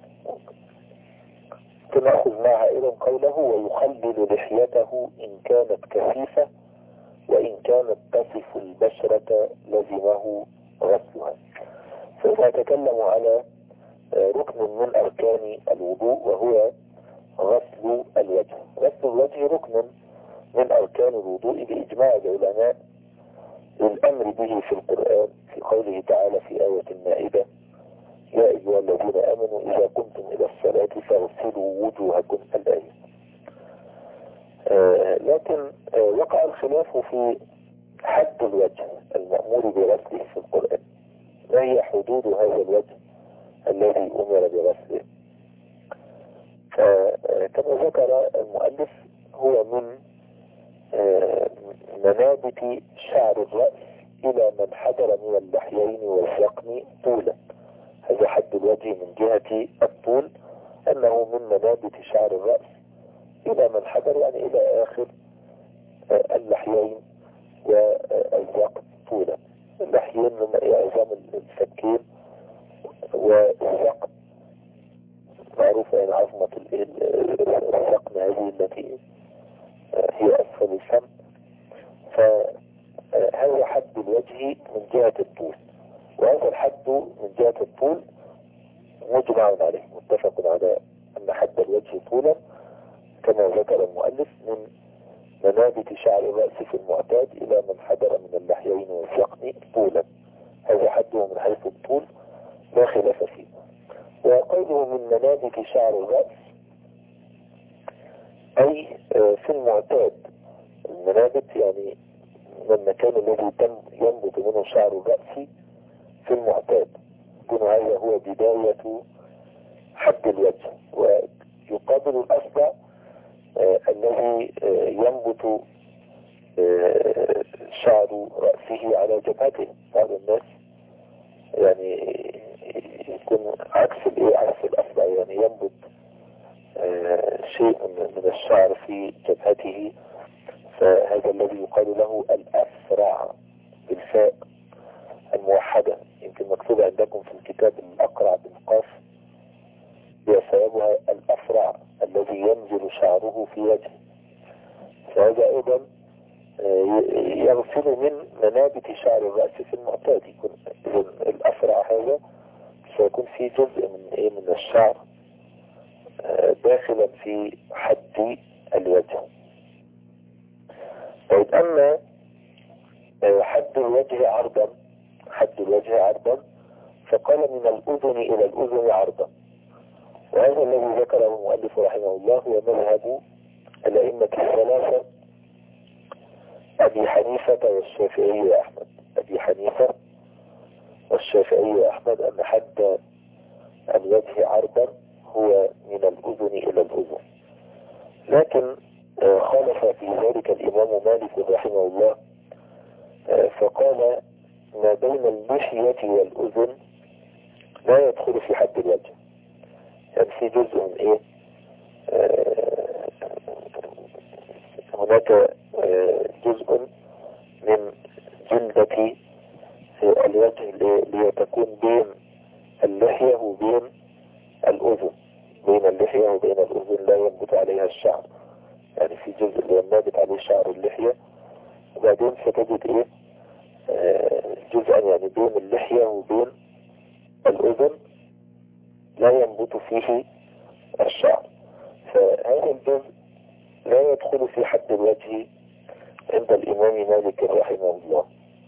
تنأخذ معها أيضا قوله: ويخلل لحيته إن كانت كثيفة، وإن كانت تصف البشرة لزمه غسلها. فإذا تكلم على ركن من أركان الوضوء وهو غسل الوجه. غسل الوجه ركن من أركان الوضوء بإجماع العلماء، للأمر به في القرآن في قوله تعالى في آية المائدة: يا أيها الذين آمنوا إذا قمتم إلى الصلاة فاغسلوا وجوهكم. الآية. لكن وقع الخلاف في حد الوجه المأمور بغسله في القرآن. ما هي حدود هذا الوجه الذي أمر بغسله؟ فكما ذكر المؤلف هو من منابت شعر الرأس إلى من حدر من اللحيين والذقن طولا. هذا حد الوجه من جهة الطول، أنه من منابت شعر الرأس إلى من حدر، يعني إلى آخر اللحيين والذقن طولا. اللحيين من عظام الفكين والذقن، معروفة يعني عظمة الذقن هذه التي هي أسفل الفم. فهذا حد الوجه من جهة الطول، وهذا الحد من جهة الطول مجمع عليه، متفق على أن حد الوجه طولا كما ذكر المؤلف من منابت شعر الرأس في المعتاد إلى من حدر من اللحيين والذقن طولا، هذا حده من حيث الطول لا خلاف فيه. وقوله من منابت شعر الرأس أي في المعتاد، المنابت يعني من المكان الذي ينبت منه شعر الرأس في المعتاد، يكون هذا هو بداية حد الوجه. ويقابل الأصبع الذي ينبت شعر رأسه على جبهته. بعض الناس يعني يكون عكس الأصبع، يعني ينبت شيء من الشعر في جبهته، فهذا الذي يقال له الأفرع بالفاء الموحدة. يمكن مكتوب عندكم في الكتاب الأقرع بالقاف، بسببها الأفرع الذي ينزل شعره في وجهه، فهذا أيضا يغسل من منابت شعر الرأس في المعتاد. يكون الأفرع هذا سيكون في جزء من الشعر داخلا في حد الوجه. طيب أما حد الوجه عرضا فقال من الأذن إلى الأذن عرضا، وهذا الذي ذكره المؤلف رحمه الله هو مذهب الأئمة الثلاثة أبي حنيفة والشافعي وأحمد. أبي حنيفة والشافعي وأحمد أن حد الوجه عرضا هو من الأذن إلى الأذن، لكن خالف في ذلك الإمام مالك رحمه الله، فقال ما بين اللحية والأذن لا يدخل في حد الوجه، يعني في جزء من هناك جزء من جلدة الوجه اللي تكون بين اللحية وبين الأذن، بين اللحية وبين الأذن لا ينبت عليها الشعر، يعني في جزء اللي ينبت عليه شعر اللحية، وبعدين ستجد جزءا يعني بين اللحية وبين الأذن لا ينبت فيه الشعر، فهذا الجزء لا يدخل في حد الوجه عند الإمام مالك رحمه الله.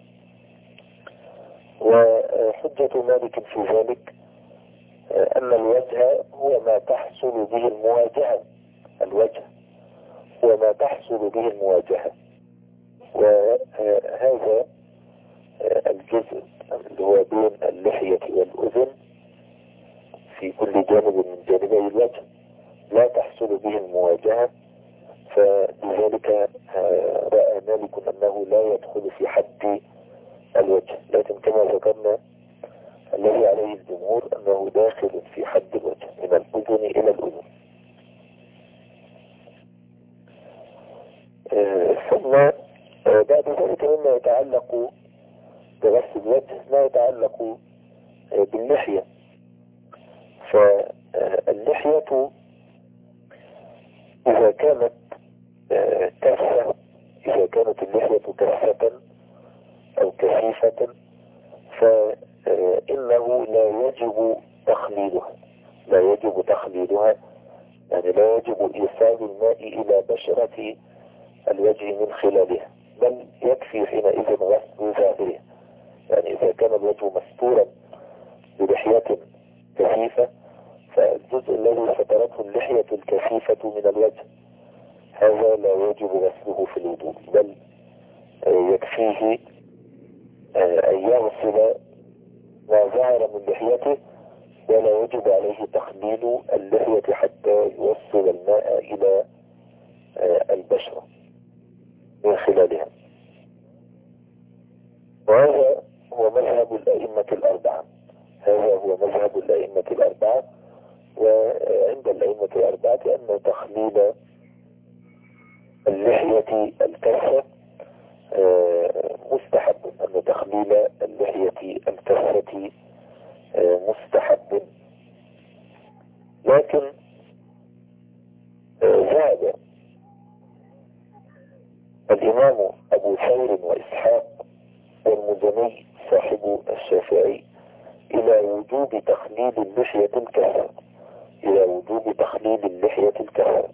وحجة مالك في ذلك أن الوجه هو ما تحصل به المواجهة، الوجه هو ما تحصل به المواجهة، وهذا الجزء اللي هو بين اللحية والأذن في كل جانب من جانبي الوجه لا تحصل به المواجهة، فلذلك رأى مالك أنه لا يدخل في حد الوجه، لكن كما ذكرنا الذي عليه الجمهور أنه داخل في حد الوجه من الأذن إلى الأذن. ثم بعد ذلك مما يتعلق بغسل الوجه ما يتعلق باللحية. فاللحية إذا كانت كثة، إذا كانت اللحية كثة أو كثيفة فإنه لا يجب تخليلها، يعني لا يجب إيصال الماء إلى بشرة الوجه من خلالها، بل يكفي حينئذ غسل ظاهره. يعني إذا كان الوجه مستورا بلحية كثيفة فالجزء الذي سترته اللحية الكثيفة من الوجه هذا لا يجب غسله في الوضوء، بل يكفيه أن يغسل ما ظهر من لحيته، ولا يجب عليه تخليل اللحية حتى يوصل الماء إلى البشرة من خلالها. وهذا هو مذهب الأئمة الأربعة، وعند الأئمة الأربعة أن تخليل اللحية الكثة مستحب، أن تخليل اللحية الكثة مستحب. لكن ذهب الإمام أبو ثور وإسحاق والمزني صاحب الشافعي إلى وجوب تخليل اللحية الكثة، إلى وجوب تخليل اللحية الكثة،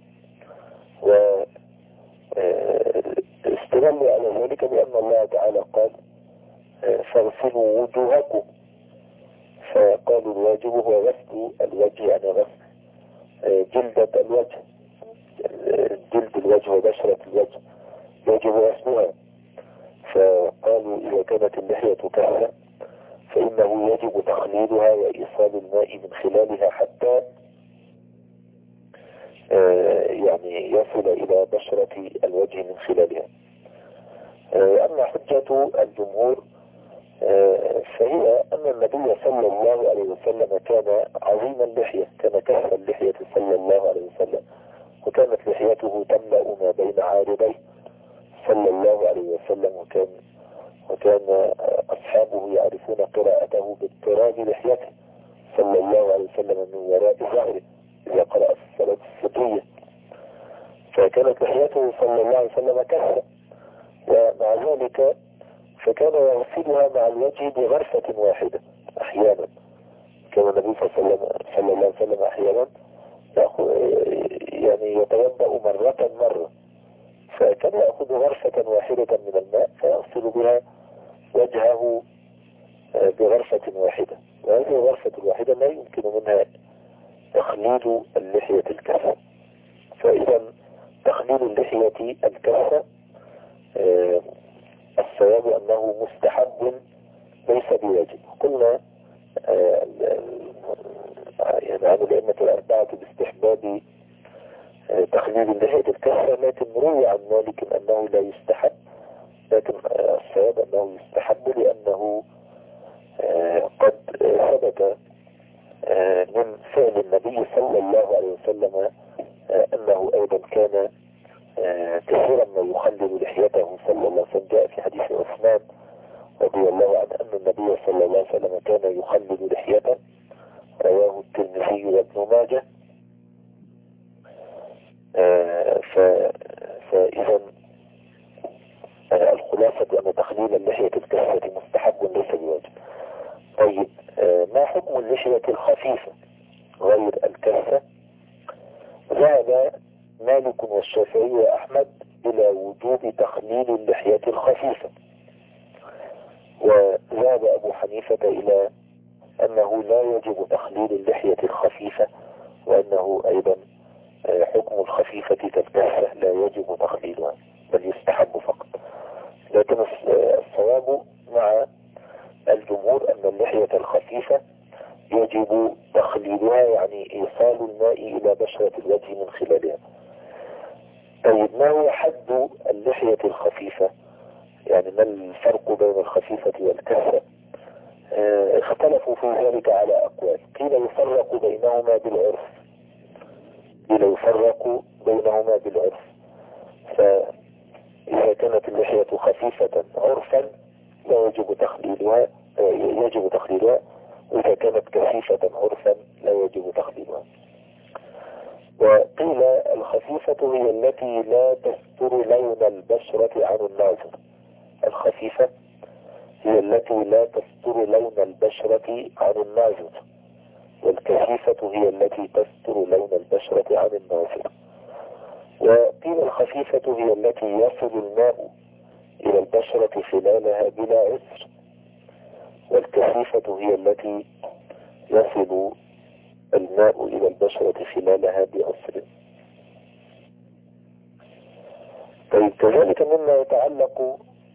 واستدلوا على ذلك بأن الله تعالى قال فاغسلوا وجوهكم، فقالوا الواجب هو غسل الوجه، يعني غسل جلدة الوجه، جلد الوجه وبشرة الوجه يجب غسلها. فقالوا إذا كانت اللحية كثة فإنه يجب تخليلها وإيصال الماء من خلالها حتى يعني يصل إلى بشرة الوجه من خلالها. أما حجة الجمهور فهي أن النبي صلى الله عليه وسلم كان عظيم اللحية، كان كث اللحية صلى الله عليه وسلم، وكانت لحيته تملأ ما بين عارضيه صلى الله عليه وسلم، وكان أصحابه يعرفون قراءته باضطراب لحيته صلى الله عليه وسلم من وراء ظهره إذا قرأ في الصلاة السرية. فكانت لحيته صلى الله عليه وسلم كثة، ومع ذلك فكان يغسلها مع الوجه بغرفة واحدة أحيانا. كان النبي صلى الله عليه وسلم أحيانا يعني يتوضأ مرة، فكان يأخذ غرفة واحدة من الماء فيغسل بها وجهه بغرفة واحدة، وهذه الغرفة الواحدة لا يمكن منها تخليل اللحية الكثة. فإذا تخليل اللحية الكثة الصواب أنه مستحب ليس بواجب. قلنا يعني عن الأئمة الأربعة باستحباب تخليل اللحية الكثة، لكن روي عن مالك أنه لا يستحب، لكن الصواب أنه يستحب لأنه قد ثبت من فعل النبي صلى الله عليه وسلم أنه أيضا كان كثيرا ما يخلل لحيته صلى الله عليه وسلم. جاء في حديث عثمان رضي الله عنه أن النبي صلى الله عليه وسلم كان يخلل لحيته، رواه الترمذي وابن ماجه. فإذا الخلاصة أن تخليل اللحية الكثة مستحب ليس بواجب. طيب ما حكم اللحية الخفيفة غير الكثة؟ ذهب مالك والشافعي وأحمد إلى وجوب تخليل اللحية الخفيفة، وذهب أبو حنيفة إلى أنه لا يجب تخليل اللحية الخفيفة، وأنه أيضا حكم الخفيفة كالكثة لا يجب تخليلها بل يستحب فقط. لكن الصواب مع الجمهور أن اللحية الخفيفة يجب تخليلها، يعني إيصال الماء إلى بشرة الوجه من خلالها. طيب ما هو حد اللحية الخفيفة؟ يعني ما الفرق بين الخفيفة والكثة؟ اختلفوا في ذلك على أقوال. قيل يفرق بينهما بالعرف، فإذا كانت اللحية خفيفة عرفا لا يجب تخليلها، وإذا كانت كثيفة عرفا لا يجب تخليلها. وقيل الخفيفة هي التي لا تستر لون البشرة عن الناظر، الخفيفة هي التي لا تستر لون البشرة عن الناظر، والكثيفة هي التي تستر لون البشرة عن الناظر. وقيل الخفيفة هي التي يصل الماء إلى البشرة خلالها بلا عسر، والكثيفة هي التي يصل الماء إلى البشرة خلالها بعسر. طيب كذلك مما يتعلق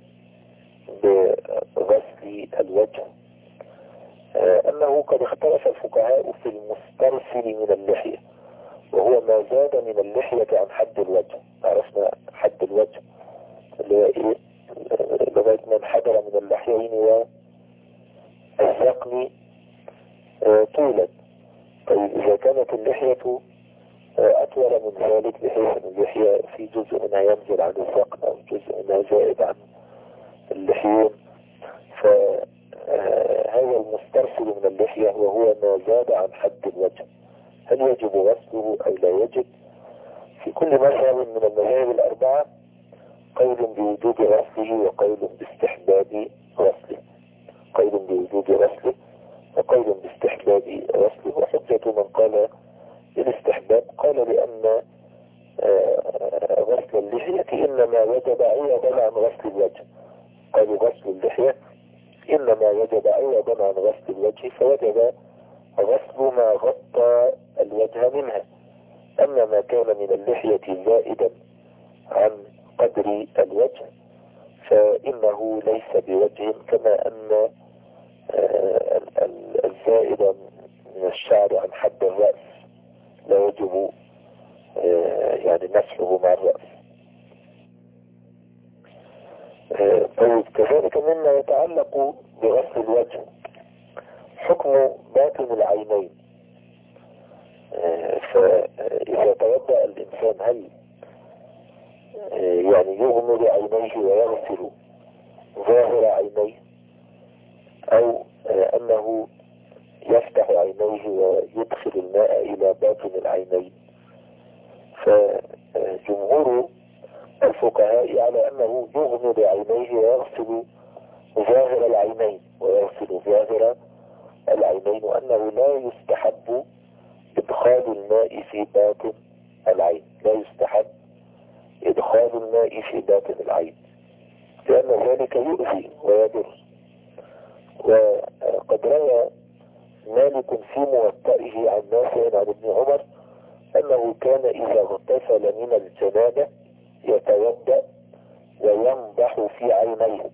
بغسل الوجه أنه قد اختلف الفقهاء في المسترسل من اللحية، وهو ما زاد من اللحية عن حد الوجه. عرفنا حد الوجه اللي هو إيه؟ لغاية ما انحدر من اللحيين والذقن طولا. طيب إذا كانت اللحية أطول من ذلك بحيث أن اللحية في جزء منها ينزل عن الذقن أو جزء منها زائد عن اللحيين. فهذا المسترسل من اللحية وهو ما زاد عن حد الوجه، هل يجب غسله أو لا يجب؟ في كل مذهب من المذاهب الأربعة قول بوجوب غسله وقول باستحباب غسله، قول بوجوب غسله وقول باستحباب غسله. وحجة من قال بالاستحباب قال لأن غسل اللحية إنما وجب عوضا عن غسل الوجه، قالوا غسل اللحية إنما وجب عوضا عن غسل الوجه فوجب غسل ما غطى الوجه منها. أما ما كان من اللحية زائدا عن قدر الوجه فإنه ليس بوجه، كما أن الزائد من الشعر عن حد الرأس لا يجب يعني مسحه مع الرأس. طيب كذلك مما يتعلق بغسل الوجه حكم باطن العينين. فإذا توضأ الإنسان هل يعني يغمض عينيه ويغسل ظاهر عينيه، أو أنه يفتح عينيه ويدخل الماء إلى باطن العينين؟ فجمهور الفقهاء على أنه يغمض عينيه ويغسل ظاهر العينين وأنه لا يستحب إدخال الماء في باطن العين، لا يستحب إدخال الماء في باطن العين لأن ذلك يؤذي ويضر. وقد روى مالك في موطئه عن نافع عن ابن عمر أنه كان إذا اغتسل من الجنابة يتوضأ وينضح في عينيه،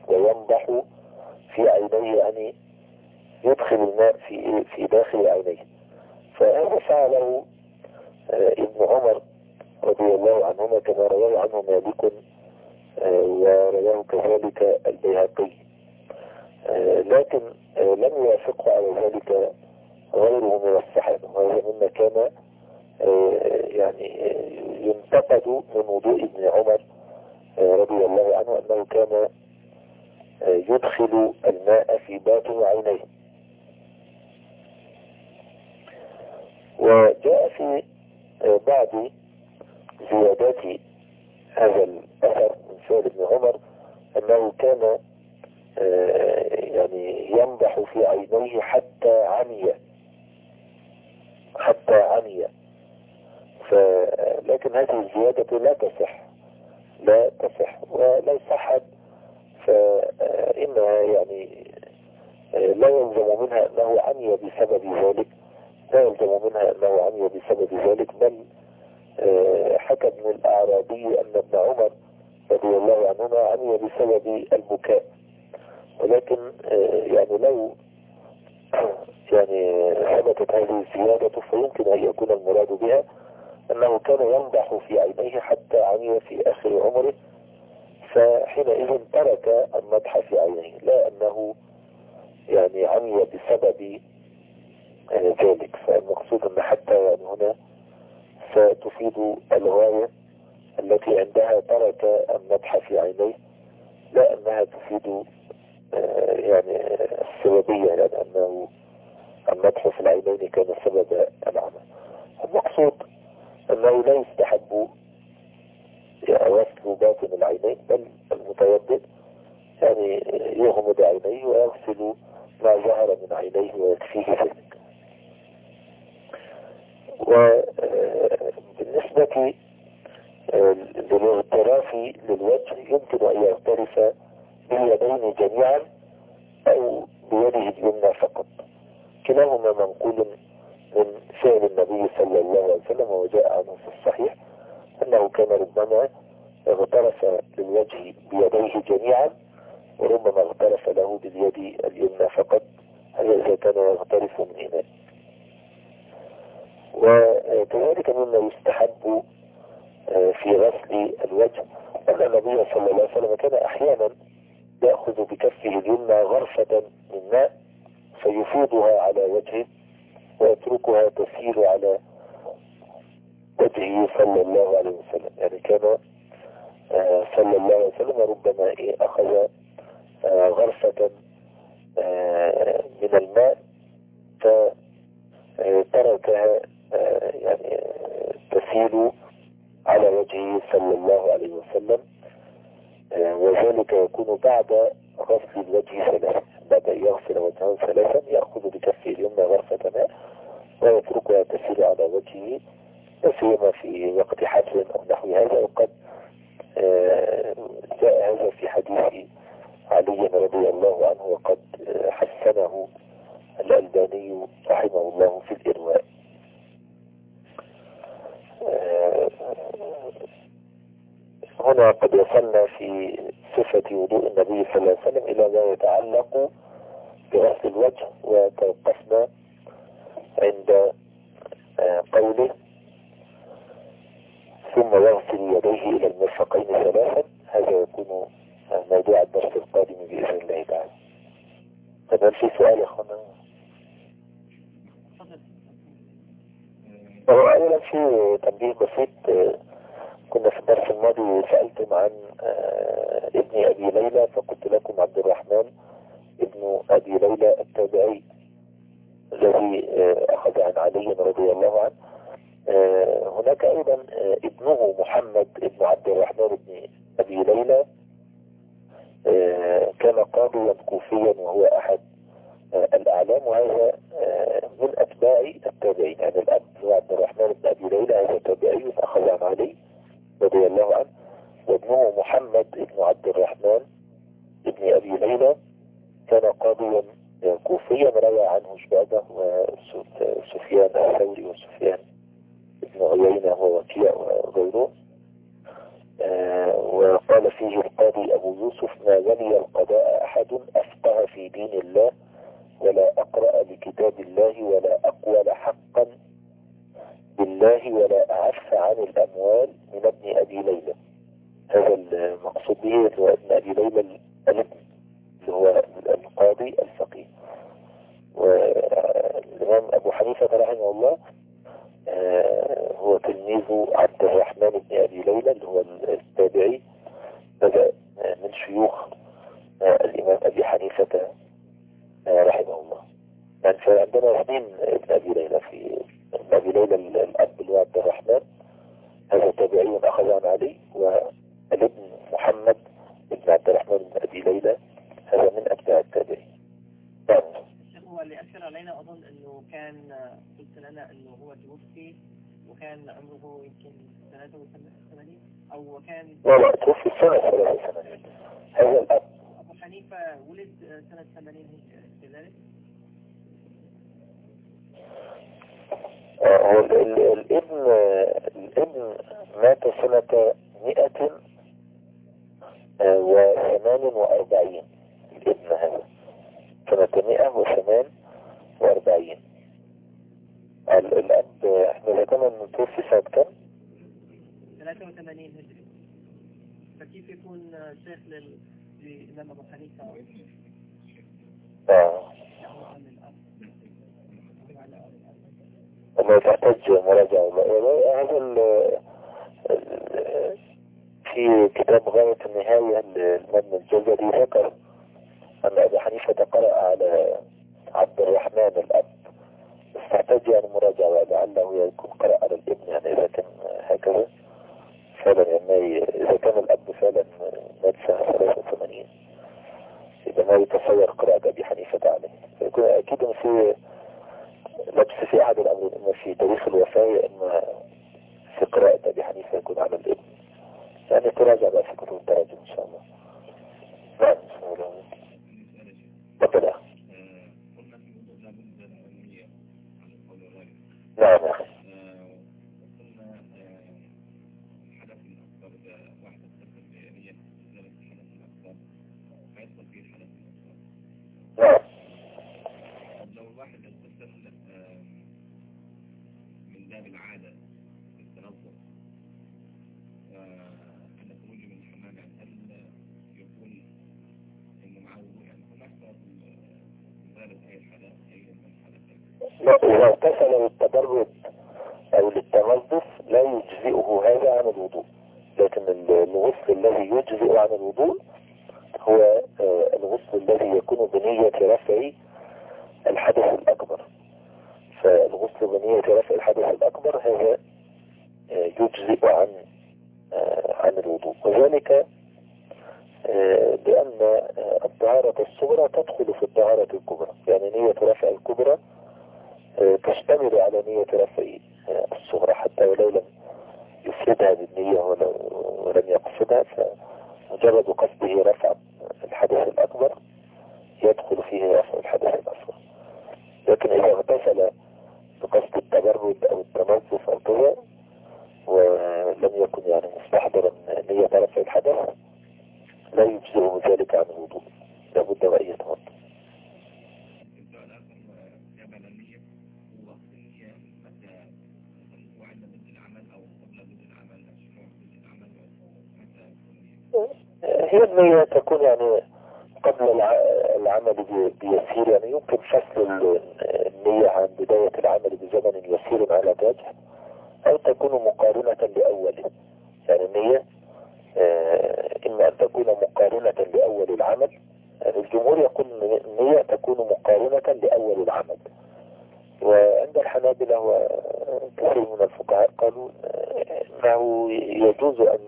يعني يدخل الماء في داخل عينيه. فهذا فعله ابن عمر رضي الله عنهما كما رواه عنه مالك ورواه كذلك البيهقي، لكن لم يوافقه على ذلك غيره من الصحابة، وهذا مما كان يعني ينتقد من وضوء ابن عمر رضي الله عنه أنه كان يدخل الماء في باطن عينيه. وجاء في بعض زيادات هذا الأثر من فعل ابن عمر أنه كان يعني ينضح في عينيه حتى عمي. لكن هذه الزيادة لا تصح ولا صحت، فإنها يعني لا يلزم منها أنه عمي بسبب ذلك، بل حكى ابن الأعرابي أن ابن عمر رضي الله عنهما عمي بسبب البكاء. ولكن يعني لو يعني ثبتت هذه الزيادة فيمكن أن يكون المراد بها أنه كان ينضح في عينيه حتى عمي في آخر عمره، فحينئذ ترك النضح في عينيه، لا أنه يعني عمي بسبب ذلك. فالمقصود أن حتى يعني هنا ستفيد الغاية التي عندها ترك النضح في عينيه، لا أنها تفيد يعني السببية، لأن أنه النضح في العينين كان سبب العمى. المقصود أنه لا يستحب غسل باطن العينين، بل المتوضئ يعني يغمض عينيه ويغسل ما ظهر من عينيه ويكفيه ذلك. وبالنسبة للاغتراف للوجه يمكن أن يغترف باليدين جميعا أو بيده اليمنى فقط، كلاهما منقول من فعل النبي صلى الله عليه وسلم، وجاء عنه في الصحيح أنه كان ربما اغترف للوجه بيديه جميعا وربما اغترف له باليد اليمنى فقط، هذا إذا كان يغترف من إناء. وكذلك مما يستحب في غسل الوجه أن النبي صلى الله عليه وسلم كان أحيانا يأخذ بكفه اليمنى غرفة من ماء فيفيضها على وجهه ويتركها تسيل على وجهه صلى الله عليه وسلم. يعني كان صلى الله عليه وسلم ربما أخذ غرفة من الماء فتركها يعني تسيل على وجهه صلى الله عليه وسلم، وذلك يكون بعد غسل الوجه ثلاثا. بعد أن يغسل وجهه ثلاثا يأخذ بكفه اليمنى غرفة ماء ويتركها تسيل على وجهه، وسيما في وقت حفل أو نحو هذا. وقد جاء هذا في حديث علي رضي الله عنه، وقد حسنه الألباني رحمه الله في الإرواء. هنا قد وصلنا في صفة وضوء النبي صلى الله عليه وسلم إلى ما يتعلق بغسل الوجه، وتوقفنا عند قوله ثم يغسل يديه إلى المرفقين ثلاثا. هذا يكون موضوع الدرس القادم بإذن الله تعالى. طبعا في سؤال يا أخوانا؟ أولا في تنبيه بسيط. كنا في الدرس الماضي سألتم عن ابن أبي ليلى، فقلت لكم عبد الرحمن ابن أبي ليلى التابعي الذي أخذ عن علي رضي الله عنه. هناك أيضا ابنه محمد ابن عبد الرحمن ابن أبي ليلى، كان قاضيا كوفيا وهو أحد الأعلام، وهذا من أتباع التابعين. يعني الأب هو عبد الرحمن ابن أبي ليلى، هذا تابعي أخذ عن علي رضي الله عنه. وابنه محمد ابن عبد الرحمن ابن أبي ليلى كان قاضيا كوفيا، روى عنه شعبة وسفيان الثوري وسفيان ابن عيينة ووكيع وغيره. وقال فيه القاضي أبو يوسف: ما ولي القضاء أحد أفقه في دين الله ولا أقرأ لكتاب الله ولا أقول حقا بالله ولا أعف عن الأموال من ابن أبي ليلى. هذا المقصود به هو ابن أبي ليلى الابن اللي هو القاضي الفقيه. والإمام أبو حنيفة رحمه الله هو تلميذ عبد الرحمن بن أبي ليلى اللي هو التابعي، بدأ من شيوخ الإمام أبي حنيفة رحمه الله. يعني فعندنا اثنين ابن أبي ليلى. في ابن أبي ليلى الأب اللي هو عبد الرحمن، هذا تابعي أخذ عن علي، والابن محمد ابن عبد الرحمن بن أبي ليلى هذا من أتباع التابعي. هو اللي أشار علينا أظن أنه كان قلت لنا أنه هو توفي وكان عمره يمكن 83 أو كان لا توفي سنة 83. هذا الأب. أبو حنيفة ولد سنة 80 كذلك. الابن مات سنة 148. الابن هذا سنة 148. الأب احنا ذكرنا انه توفي سنة كم؟ 83 هجري. فكيف يكون شيخ للإمام أبو حنيفة؟ ما تحتاج مراجعة. هذا في كتاب غاية النهاية للإمام الجزري ذكر أن أبو حنيفة قرأ على عبد الرحمن الأب، بس تحتاج يعني مراجعة لعله يكون قرأ على الابن. يعني إذا كان هكذا فعلا، يعني إذا كان الأب فعلا مات سنة 83 إذا ما يتصور قراءة أبي حنيفة عليه، فيكون أكيد في لبس في أحد الأمرين، إما في تاريخ الوفاة إما في قراءة أبي حنيفة يكون على الابن. يعني تراجع بقى في كتب التراجم إن شاء الله. نعم تفضل. نعم يا أخي. نعم. لو الواحد اتصل من باب العادة في التنظف عند خروجه من الحمام، هل يكون انه معه وضوء؟ يعني هو محتاج ذلك اي الحالات اي من الحالات؟ لا، إذا اغتسل للتبرد أو للتنظف لا يجزئه هذا عن الوضوء، لكن الغسل الذي يجزئ عن الوضوء هو الغسل الذي يكون بنية رفع الحدث الأكبر. فالغسل بنية رفع الحدث الأكبر هذا يجزئ عن الوضوء، وذلك لأن الطهارة الصغرى تدخل في الطهارة الكبرى. يعني نية رفع الكبرى تشتمل على نية رفع الصغرى، حتى ولو لم يفردها بالنية ولم يقصدها، فمجرد قصده رفع الحدث الأكبر يدخل فيه رفع الحدث الأصغر. لكن إذا اغتسل بقصد التبرد أو التنظف أو كذا ولم يكن يعني مستحضرا نية رفع الحدث لا يجزئه ذلك عن الوضوء، لابد وأن يتوضأ. هي النية تكون يعني قبل العمل بيسير، يعني يمكن فصل النية عن بداية العمل بزمن يسير على الراجح، أو تكون مقارنة لأوله. يعني النية إما أن تكون مقارنة لأول العمل. يعني الجمهور يقول النية تكون مقارنة لأول العمل، وعند الحنابلة وكثير من الفقهاء قالوا أنه يجوز أن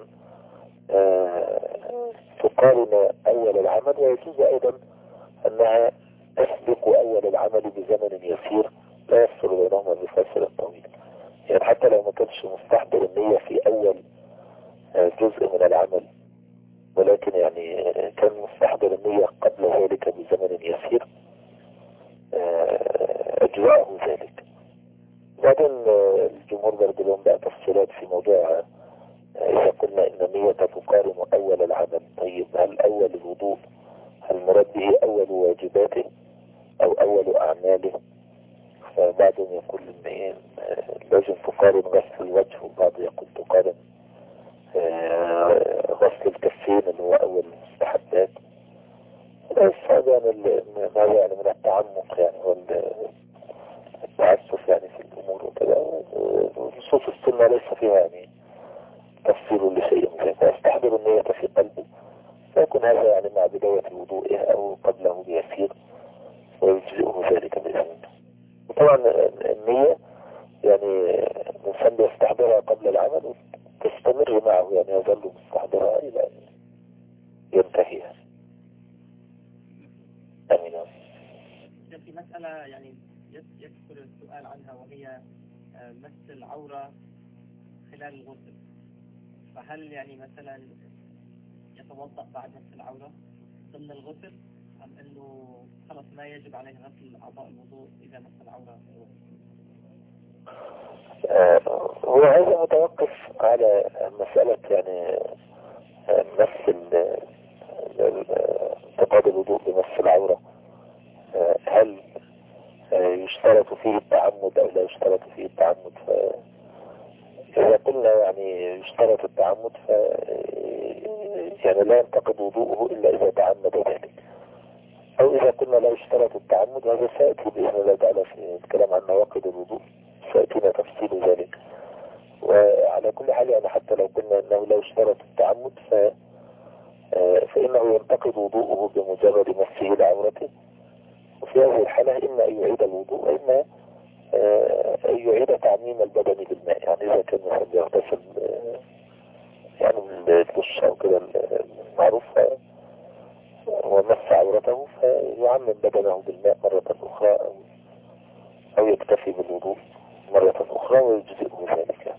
تقارن أول العمل، ويجوز أيضا أنها تسبق أول العمل بزمن يسير لا يفصل بينهما بفاصل طويل. يعني حتى لو ما كانش مستحضر النية في أول جزء من العمل، ولكن يعني كان مستحضر النية قبل ذلك بزمن يسير أجزاءه ذلك. بعدين الجمهور برضه لهم بقى تفصيلات في موضوع إذا قلنا إن النية تقارن أول العمل. طيب هل أول الوضوء هل مراد به أول واجباته أو أول أعماله؟ فبعضهم يقول إن لازم تقارن غسل الوجه، وبعض يقول تقارن غسل الكفين اللي هو أول المستحبات. هذا يعني من التعمق يعني والتعسف يعني في الأمور وكذا. نصوص السنة ليس فيها يعني تفصيل لشيء مثل فاستحضر النية في قلبه، فيكون هذا يعني مع بداية وضوئه أو قبله بيسير ويجزئه ذلك بإذن الله. وطبعا النية يعني الإنسان بيستحضرها قبل العمل وتستمر معه، يعني يظل مستحضرها إلى أن ينتهيها. أمين. في مسألة يعني يكثر السؤال عنها، وهي مس العورة خلال الغسل. فهل يعني مثلا يتوضأ بعد مس العورة ضمن الغسل، أم أنه خلاص ما يجب عليه غسل أعضاء الوضوء إذا مس العورة؟ هو هذا متوقف على مسألة يعني مس انتقاد الوضوء بمس العورة. هل يشترط فيه التعمد أو لا يشترط فيه التعمد؟ إذا قلنا يعني يشترط التعمد يعني لا ينتقد وضوءه إلا إذا تعمد ذلك، أو إذا قلنا لا يشترط التعمد هذا سيأتي بإذن الله تعالى في الكلام عن نواقض الوضوء، سيأتينا تفصيل ذلك. وعلى كل حال يعني حتى لو قلنا أنه لا يشترط التعمد فإنه ينتقد وضوءه بمجرد مسه لعورته، وفي هذه الحالة إما أن يعيد الوضوء وإما أن يعيد تعميم البدن بالماء. يعني إذا كان مثلا يغتسل يعني بالدش أو كده المعروف ومس عورته فيعمم بدنه بالماء مرة أخرى أو يكتفي بالوضوء مرة أخرى ويجزئه ذلك.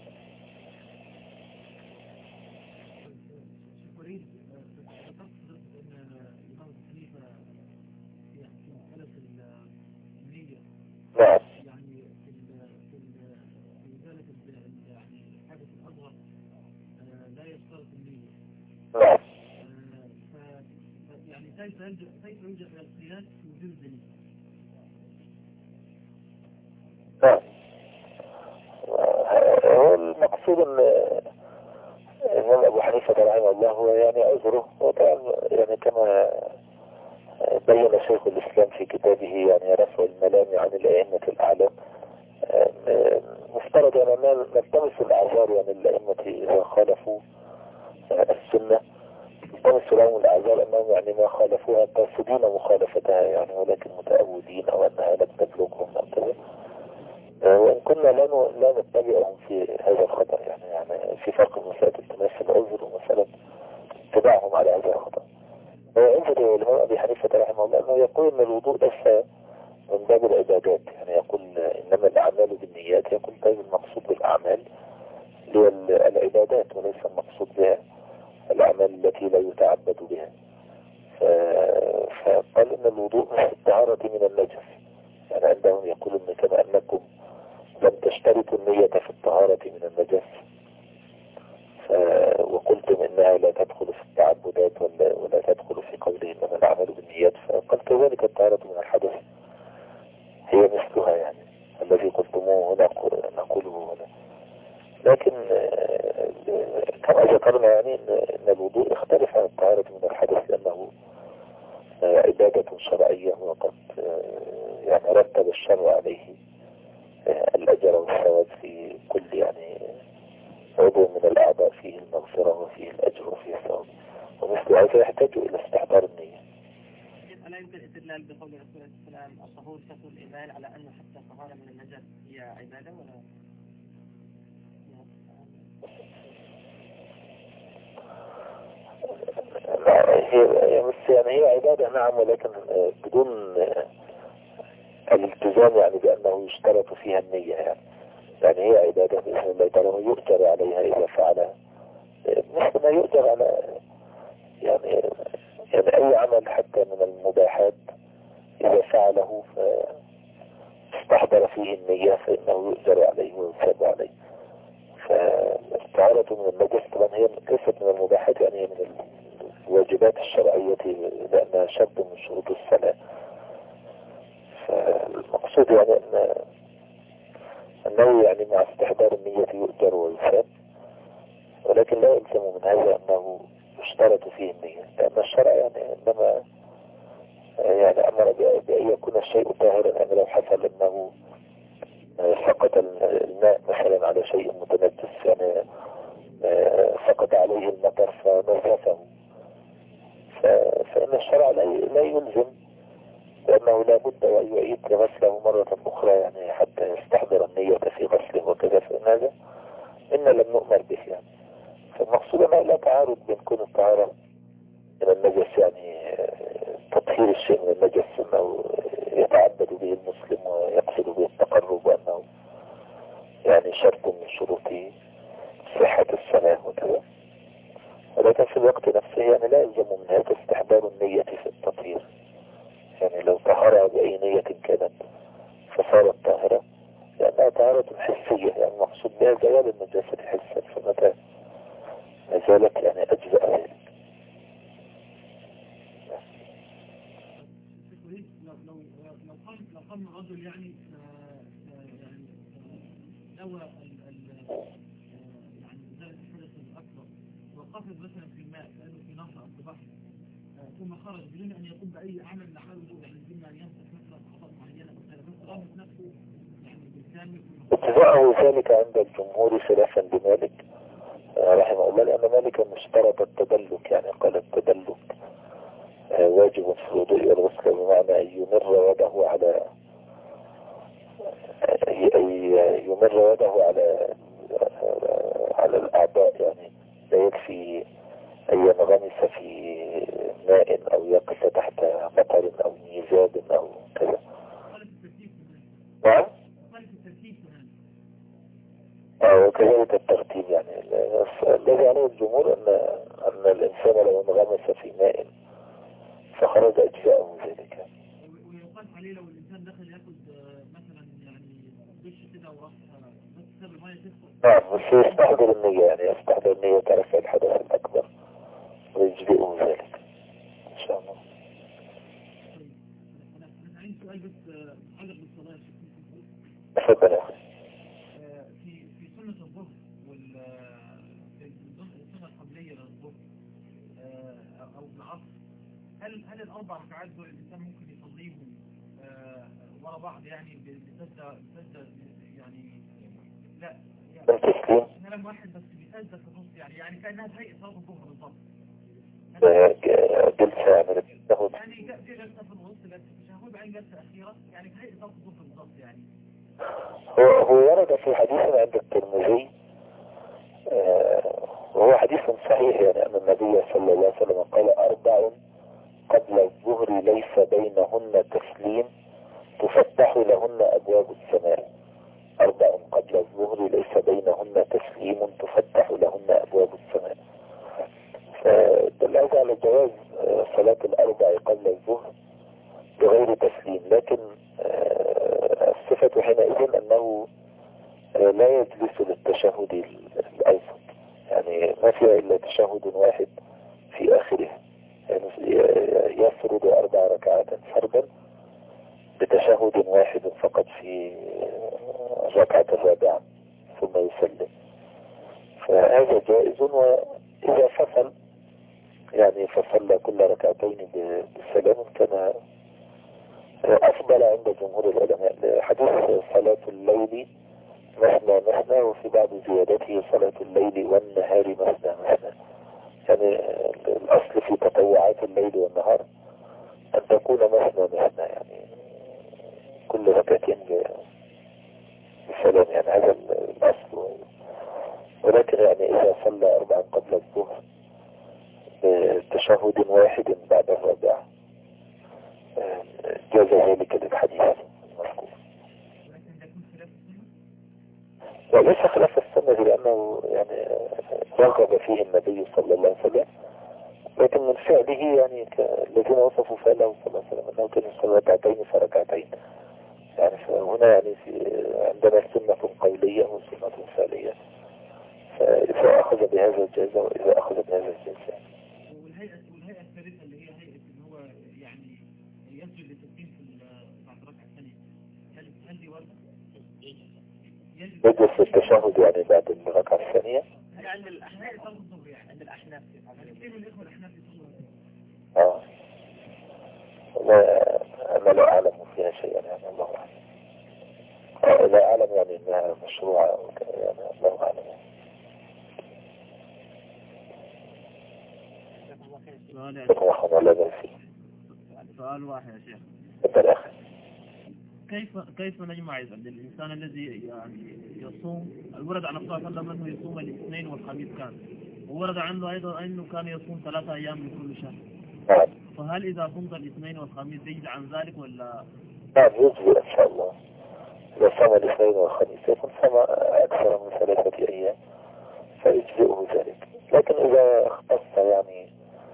نعم. يعني في ذلك يعني الحدث الأصغر لا يشترط النية. نعم. يعني كيف يوجد القياس في وجود النية؟ نعم. هو المقصود ان الإمام أبو حنيفة رحمه الله هو يعني عذره، وطبعا يعني كما بين شيخ الإسلام في كتابه يعني رفع الملام عن الأئمة الأعلام، مفترض يعني أن نلتمس الأعذار يعني الأئمة إذا خالفوا السنة، نلتمس لهم الأعذار أنهم يعني ما كنا لا نتبعهم في هذا الخطأ، يعني في فرق بين مسألة التماس العذر ومسألة اتباعهم على هذا الخطأ. وعذر الإمام أبي حنيفة رحمه الله أنه يقول أن الوضوء ليس من باب العبادات، يعني يقول إنما الأعمال بالنيات، يقول طيب المقصود بالأعمال هي العبادات وليس المقصود بها الأعمال التي لا يتعبد بها. فقال إن الوضوء من الطهارة من النجس، يعني عندهم يقول إن كما أنكم لم تشترطوا النية في الطهارة من النجس وقلتم إنها لا تدخل في التعبدات ولا تدخل في قوله إنما الأعمال بالنيات، فقال كذلك الطهارة من الحدث هي مثلها، يعني الذي قلتموه هنا نقوله هنا. لكن كما ذكرنا يعني إن الوضوء يختلف عن الطهارة من الحدث، لأنه عبادة شرعية، وقد يعني رتب الشرع عليه الأجر والثواب في كل يعني عضو من الأعضاء، فيه المغفرة وفيه الأجر وفيه الثواب، ومثل هذا يحتاج إلى استحضار النية. ألا يمكن الاستدلال بقول الرسول عليه السلام الطهور شطر الإيمان على أنه حتى الطهارة من النجس هي عبادة ولا؟ هي عبادة نعم، ولكن بدون الالتزام يعني بأنه يشترط فيها النية، يعني هي عبادة بإذن الله تعالى ويؤجر عليها إذا فعلها، مثل ما يؤجر على يعني أي عمل حتى من المباحات إذا فعله فاستحضر فيه النية فإنه يؤجر عليه ويثاب عليه. فالطهارة من النجس طبعا هي ليست من المباحات، يعني هي من الواجبات الشرعية لأنها شرط من شروط الصلاة. فالمقصود يعني أنه يعني مع استحضار النية يؤجر ويثاب، ولكن لا يلزم من هذا أنه يشترط فيه النية، لأن الشرع يعني إنما يعني أمر بأن يكون الشيء طاهرا، يعني لو حصل أنه سقط الماء مثلا على شيء متنجس، يعني سقط عليه المطر فنزفه، فإن الشرع لا يلزم لأنه لا بد أن يعيد غسله مرة أخرى، يعني حتى يستحضر النية في غسله وكذا، فإن هذا إن لم نؤمر به يعني. فالمقصود أنه لا تعارض بين كون الطهارة من النجس، يعني تطهير الشيء من النجس أنه يتعبد به المسلم ويقصد به التقرب، وأنه يعني شرط من شروط صحة الصلاة وكذا، ولكن في الوقت نفسه يعني لا يلزم من هذا استحضار النية في التطهير، يعني لو طهرها بأي نية كانت فصارت طاهرة لأنها طهارة حسية، يعني المقصود بها زوال النجاسة حسا، فمتى زالت يعني أجزاء ذلك. لو قام الرجل يعني نوى يعني إزالة الحدث الأكبر وقفز مثلا في الماء لأنه في نهر أو في بحر، ثم خرج بدون أن يقوم بأي عمل من أعمال الوضوء، يعني بدون أن يمسك مثلا أعضاء معينة مثلا، بس رمت نفسه يعني بالكامل. اتباعه ذلك عند الجمهور خلافا لمالك رحمه الله، لأن مالك اشترط التدلك، يعني قال التدلك واجب في الوضوء والغسل، بمعنى أن يمر يده على الأعضاء، يعني لا يكفي أن ينغمس في ماء أو يقف تحت مطر أو ميزاب أو كذا. نعم. وكذلك الترتيب، يعني الذي عليه الجمهور أن الإنسان لو انغمس في ماء فخرج أجزاءه ذلك. ويقال عليه لو الإنسان دخل يأخذ مثلا يعني دش كده وراح بس ساب المية تدخل. نعم، بس يستحضر النية، يعني يستحضر النية ترفع الحدث الأكبر ويجزئه ذلك إن شاء الله. أنا عندي سؤال بس متعلق بالصلاة. تفضل يا أخي. في سنة الظهر السنة القبلية للظهر أو العصر، هل الأربع ركعات دول الإنسان ممكن يصليهم ورا بعض يعني بسجدة يعني لا يعني كلام واحد بس بسجدة في النص، يعني كأنها هيئة صلاة الظهر بالضبط. جلسة يعني في جلسة في النص بس مش هقول بعين جلسة أخيرة، يعني في هيئة صلاة الظهر بالضبط يعني. هو ورد في حديث عند الترمذي وهو حديث صحيح يعني أن النبي صلى الله عليه وسلم قال 4 قبل الظهر ليس بينهن تسليم تفتح لهن أبواب السماء. 4 قبل الظهر ليس بينهن تسليم تفتح لهن أبواب السماء. فدل هذا على جواز صلاة 4 قبل الظهر بغير تسليم، لكن الصفة حينئذ أنه لا يجلس للتشهد الأوسط، يعني ما فيها إلا تشهد واحد في آخره، يعني يفرض 4 ركعات فردا بتشهد واحد فقط في الركعة الرابعة ثم يسلم، فهذا جائز. وإذا فصل يعني فصل كل ركعتين بالسلام كان أفضل عند جمهور العلماء. حديث صلاة الليل مثنى مثنى، وفي بعض زيادته صلاة الليل والنهار مثنى مثنى، يعني الأصل في تطوعات الليل والنهار أن تكون مثنى مثنى، يعني كل ركعتين بسلام، يعني هذا الأصل. ولكن يعني إذا صلى 4 قبل الظهر بتشهد واحد بعد الرابعة جاز ذلك للحديث المذكور. وليس خلاف السنة لأنه يعني رغب فيه النبي صلى الله عليه وسلم، لكن من فعله يعني الذين وصفوا فعله صلى الله عليه وسلم أنه كان يصلي ركعتين فركعتين، يعني فهنا يعني عندنا سنة قولية وسنة فعلية، فإذا أخذ بهذا الجائزة وإذا أخذ بهذا الجائزة. والهيئة الثالثة اللي هي هيئة اللي هو يعني يسجد للتسليم في بعد الركعة الثانية، هل دي واردة؟ يجلس التشهد يعني بعد الركعة الثانية؟ عند الأحناف عند الأحناف أنا لا أعلم فيها شيئا، يعني الله أعلم. لا أعلم يعني أنها مشروعة أو يعني الله أعلم. سؤال واحد يا شيخ. كيف نجمع الإنسان الذي يعني يصوم؟ ورد عن الصلاة والسلام أنه يصوم الاثنين والخميس كان، وورد عنه أيضا أنه كان يصوم 3 أيام من كل شهر. فهل إذا صمت الاثنين والخميس يجزي عن ذلك ولا؟ نعم يجزي إن شاء الله. إذا صام الاثنين والخميس يكون صام أكثر من 3 أيام فيجزئه ذلك، لكن إذا اختص يعني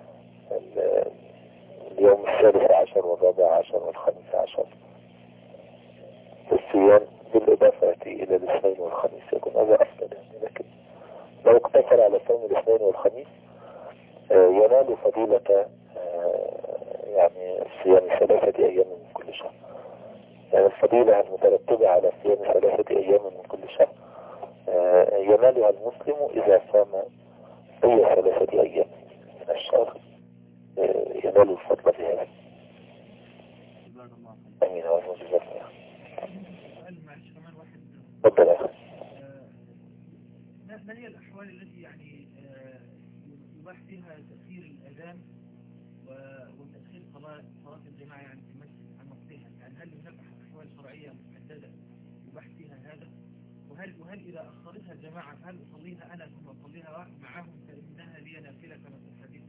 اليوم 13 و14 و15 في الصيام بالإضافة إلى الاثنين والخميس يكون هذا أفضل يعني. لكن لو اقتصر على صوم الاثنين والخميس ينال فضيلة يعني صيام 3 أيام من كل شهر، يعني الفضيلة المترتبة على صيام 3 أيام من كل شهر ينالها المسلم إذا صام أي 3 أيام من الشهر ينال الفضل في هذا. أمين وأجل جزاكم. تفضل أخي. ما هي الأحوال التي يعني يباح فيها تأخير الأذان وتأخير صلاة الجماعة يعني في المسجد عن وقتها؟ يعني هل هناك أحوال شرعية محددة يباح فيها هذا؟ وهل إذا أخرتها الجماعة هل أصليها أنا ثم أصليها معهم فإنها لي نافلة كما في حديث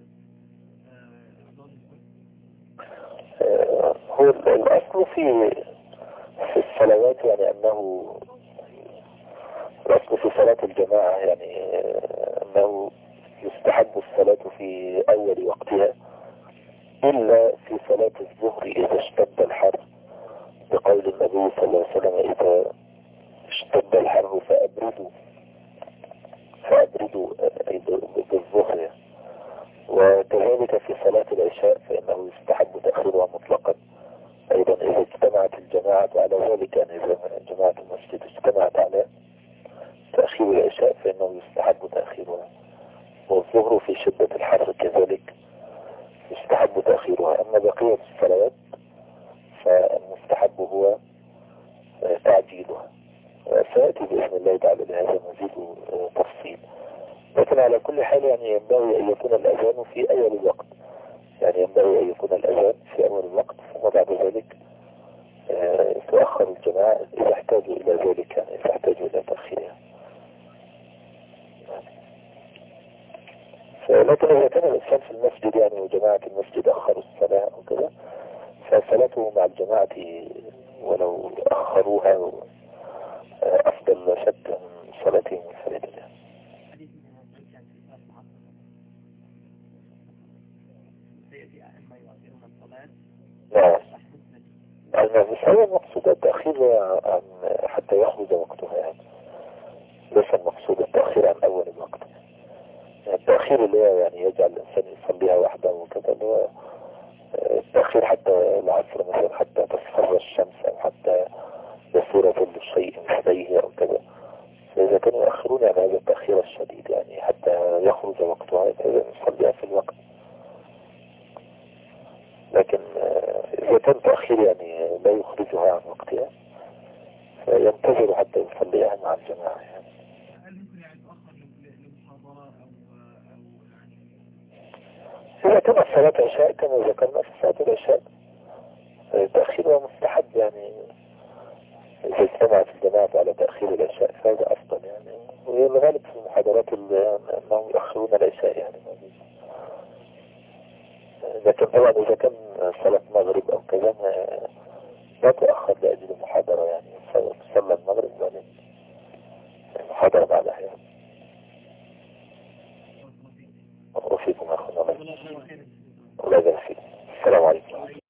هو الأصل في الصلوات يعني أنه الأصل في صلاة الجماعة يعني أنه يستحب الصلاة في أول وقتها إلا في صلاة الظهر إذا اشتد الحر، بقول النبي صلى الله عليه وسلم إذا اشتد الحر فأبردوا بالظهر. وكذلك في صلاة العشاء فإنه يستحب تأخيرها مطلقا أيضا إذا اجتمعت الجماعة على ذلك، يعني إذا جماعة المسجد اجتمعت على تأخير العشاء فإنه يستحب تأخيرها. والظهر في شدة الحر كذلك يستحب تأخيرها. أما بقية الصلوات فالمستحب هو تعجيلها، وسيأتي بإذن الله تعالى بهذا مزيد تفصيل. لكن على كل حال يعني ينبغي أن يكون الأذان في أول الوقت، يعني ينبغي أن يكون الأذان في أول الوقت ثم بعد ذلك تؤخر الجماعة إذا احتاجوا إلى ذلك، يعني إذا احتاجوا إلى تأخيرها. لكن إذا كان الإنسان في المسجد يعني وجماعة المسجد أخروا الصلاة أو كذا، فصلاته مع الجماعة ولو أخروها أفضل لا شك من صلاتهم منفردة. نعم، مش هو المقصود التأخير حتى يخرج وقتها، يعني ليس المقصود التأخير عن أول الوقت. يعني التأخير اللي هو يعني يجعل الإنسان يصليها وحده وكذا، اللي هو التأخير حتى العصر مثلا، حتى تصفر الشمس أو حتى يصير كل شيء مثليه أو كذا. فإذا كانوا يأخرون يعني هذا التأخير الشديد يعني حتى يخرج وقتها، فإذا نصليها في الوقت. لكن إذا كان تأخير يعني لا يخرجها عن وقتها، فينتظر حتى يصليها مع الجماعة يعني. هل ممكن يعني تأخر لمحاضرة أو يعني؟ إذا كانت صلاة عشاء كما ذكرنا في صلاة العشاء تأخيرها مستحب، يعني إذا اجتمعت الجماعة على تأخير العشاء فهذا أفضل يعني. وهي الغالب في المحاضرات أنهم يأخرون العشاء يعني. لكن طبعا إذا كان صلاة مغرب أو كذا لا تؤخر لأجل المحاضرة، يعني صلى المغرب بعدين المحاضرة بعدها يعني. وفيكم أخونا الله يبارك فيكم. السلام عليكم.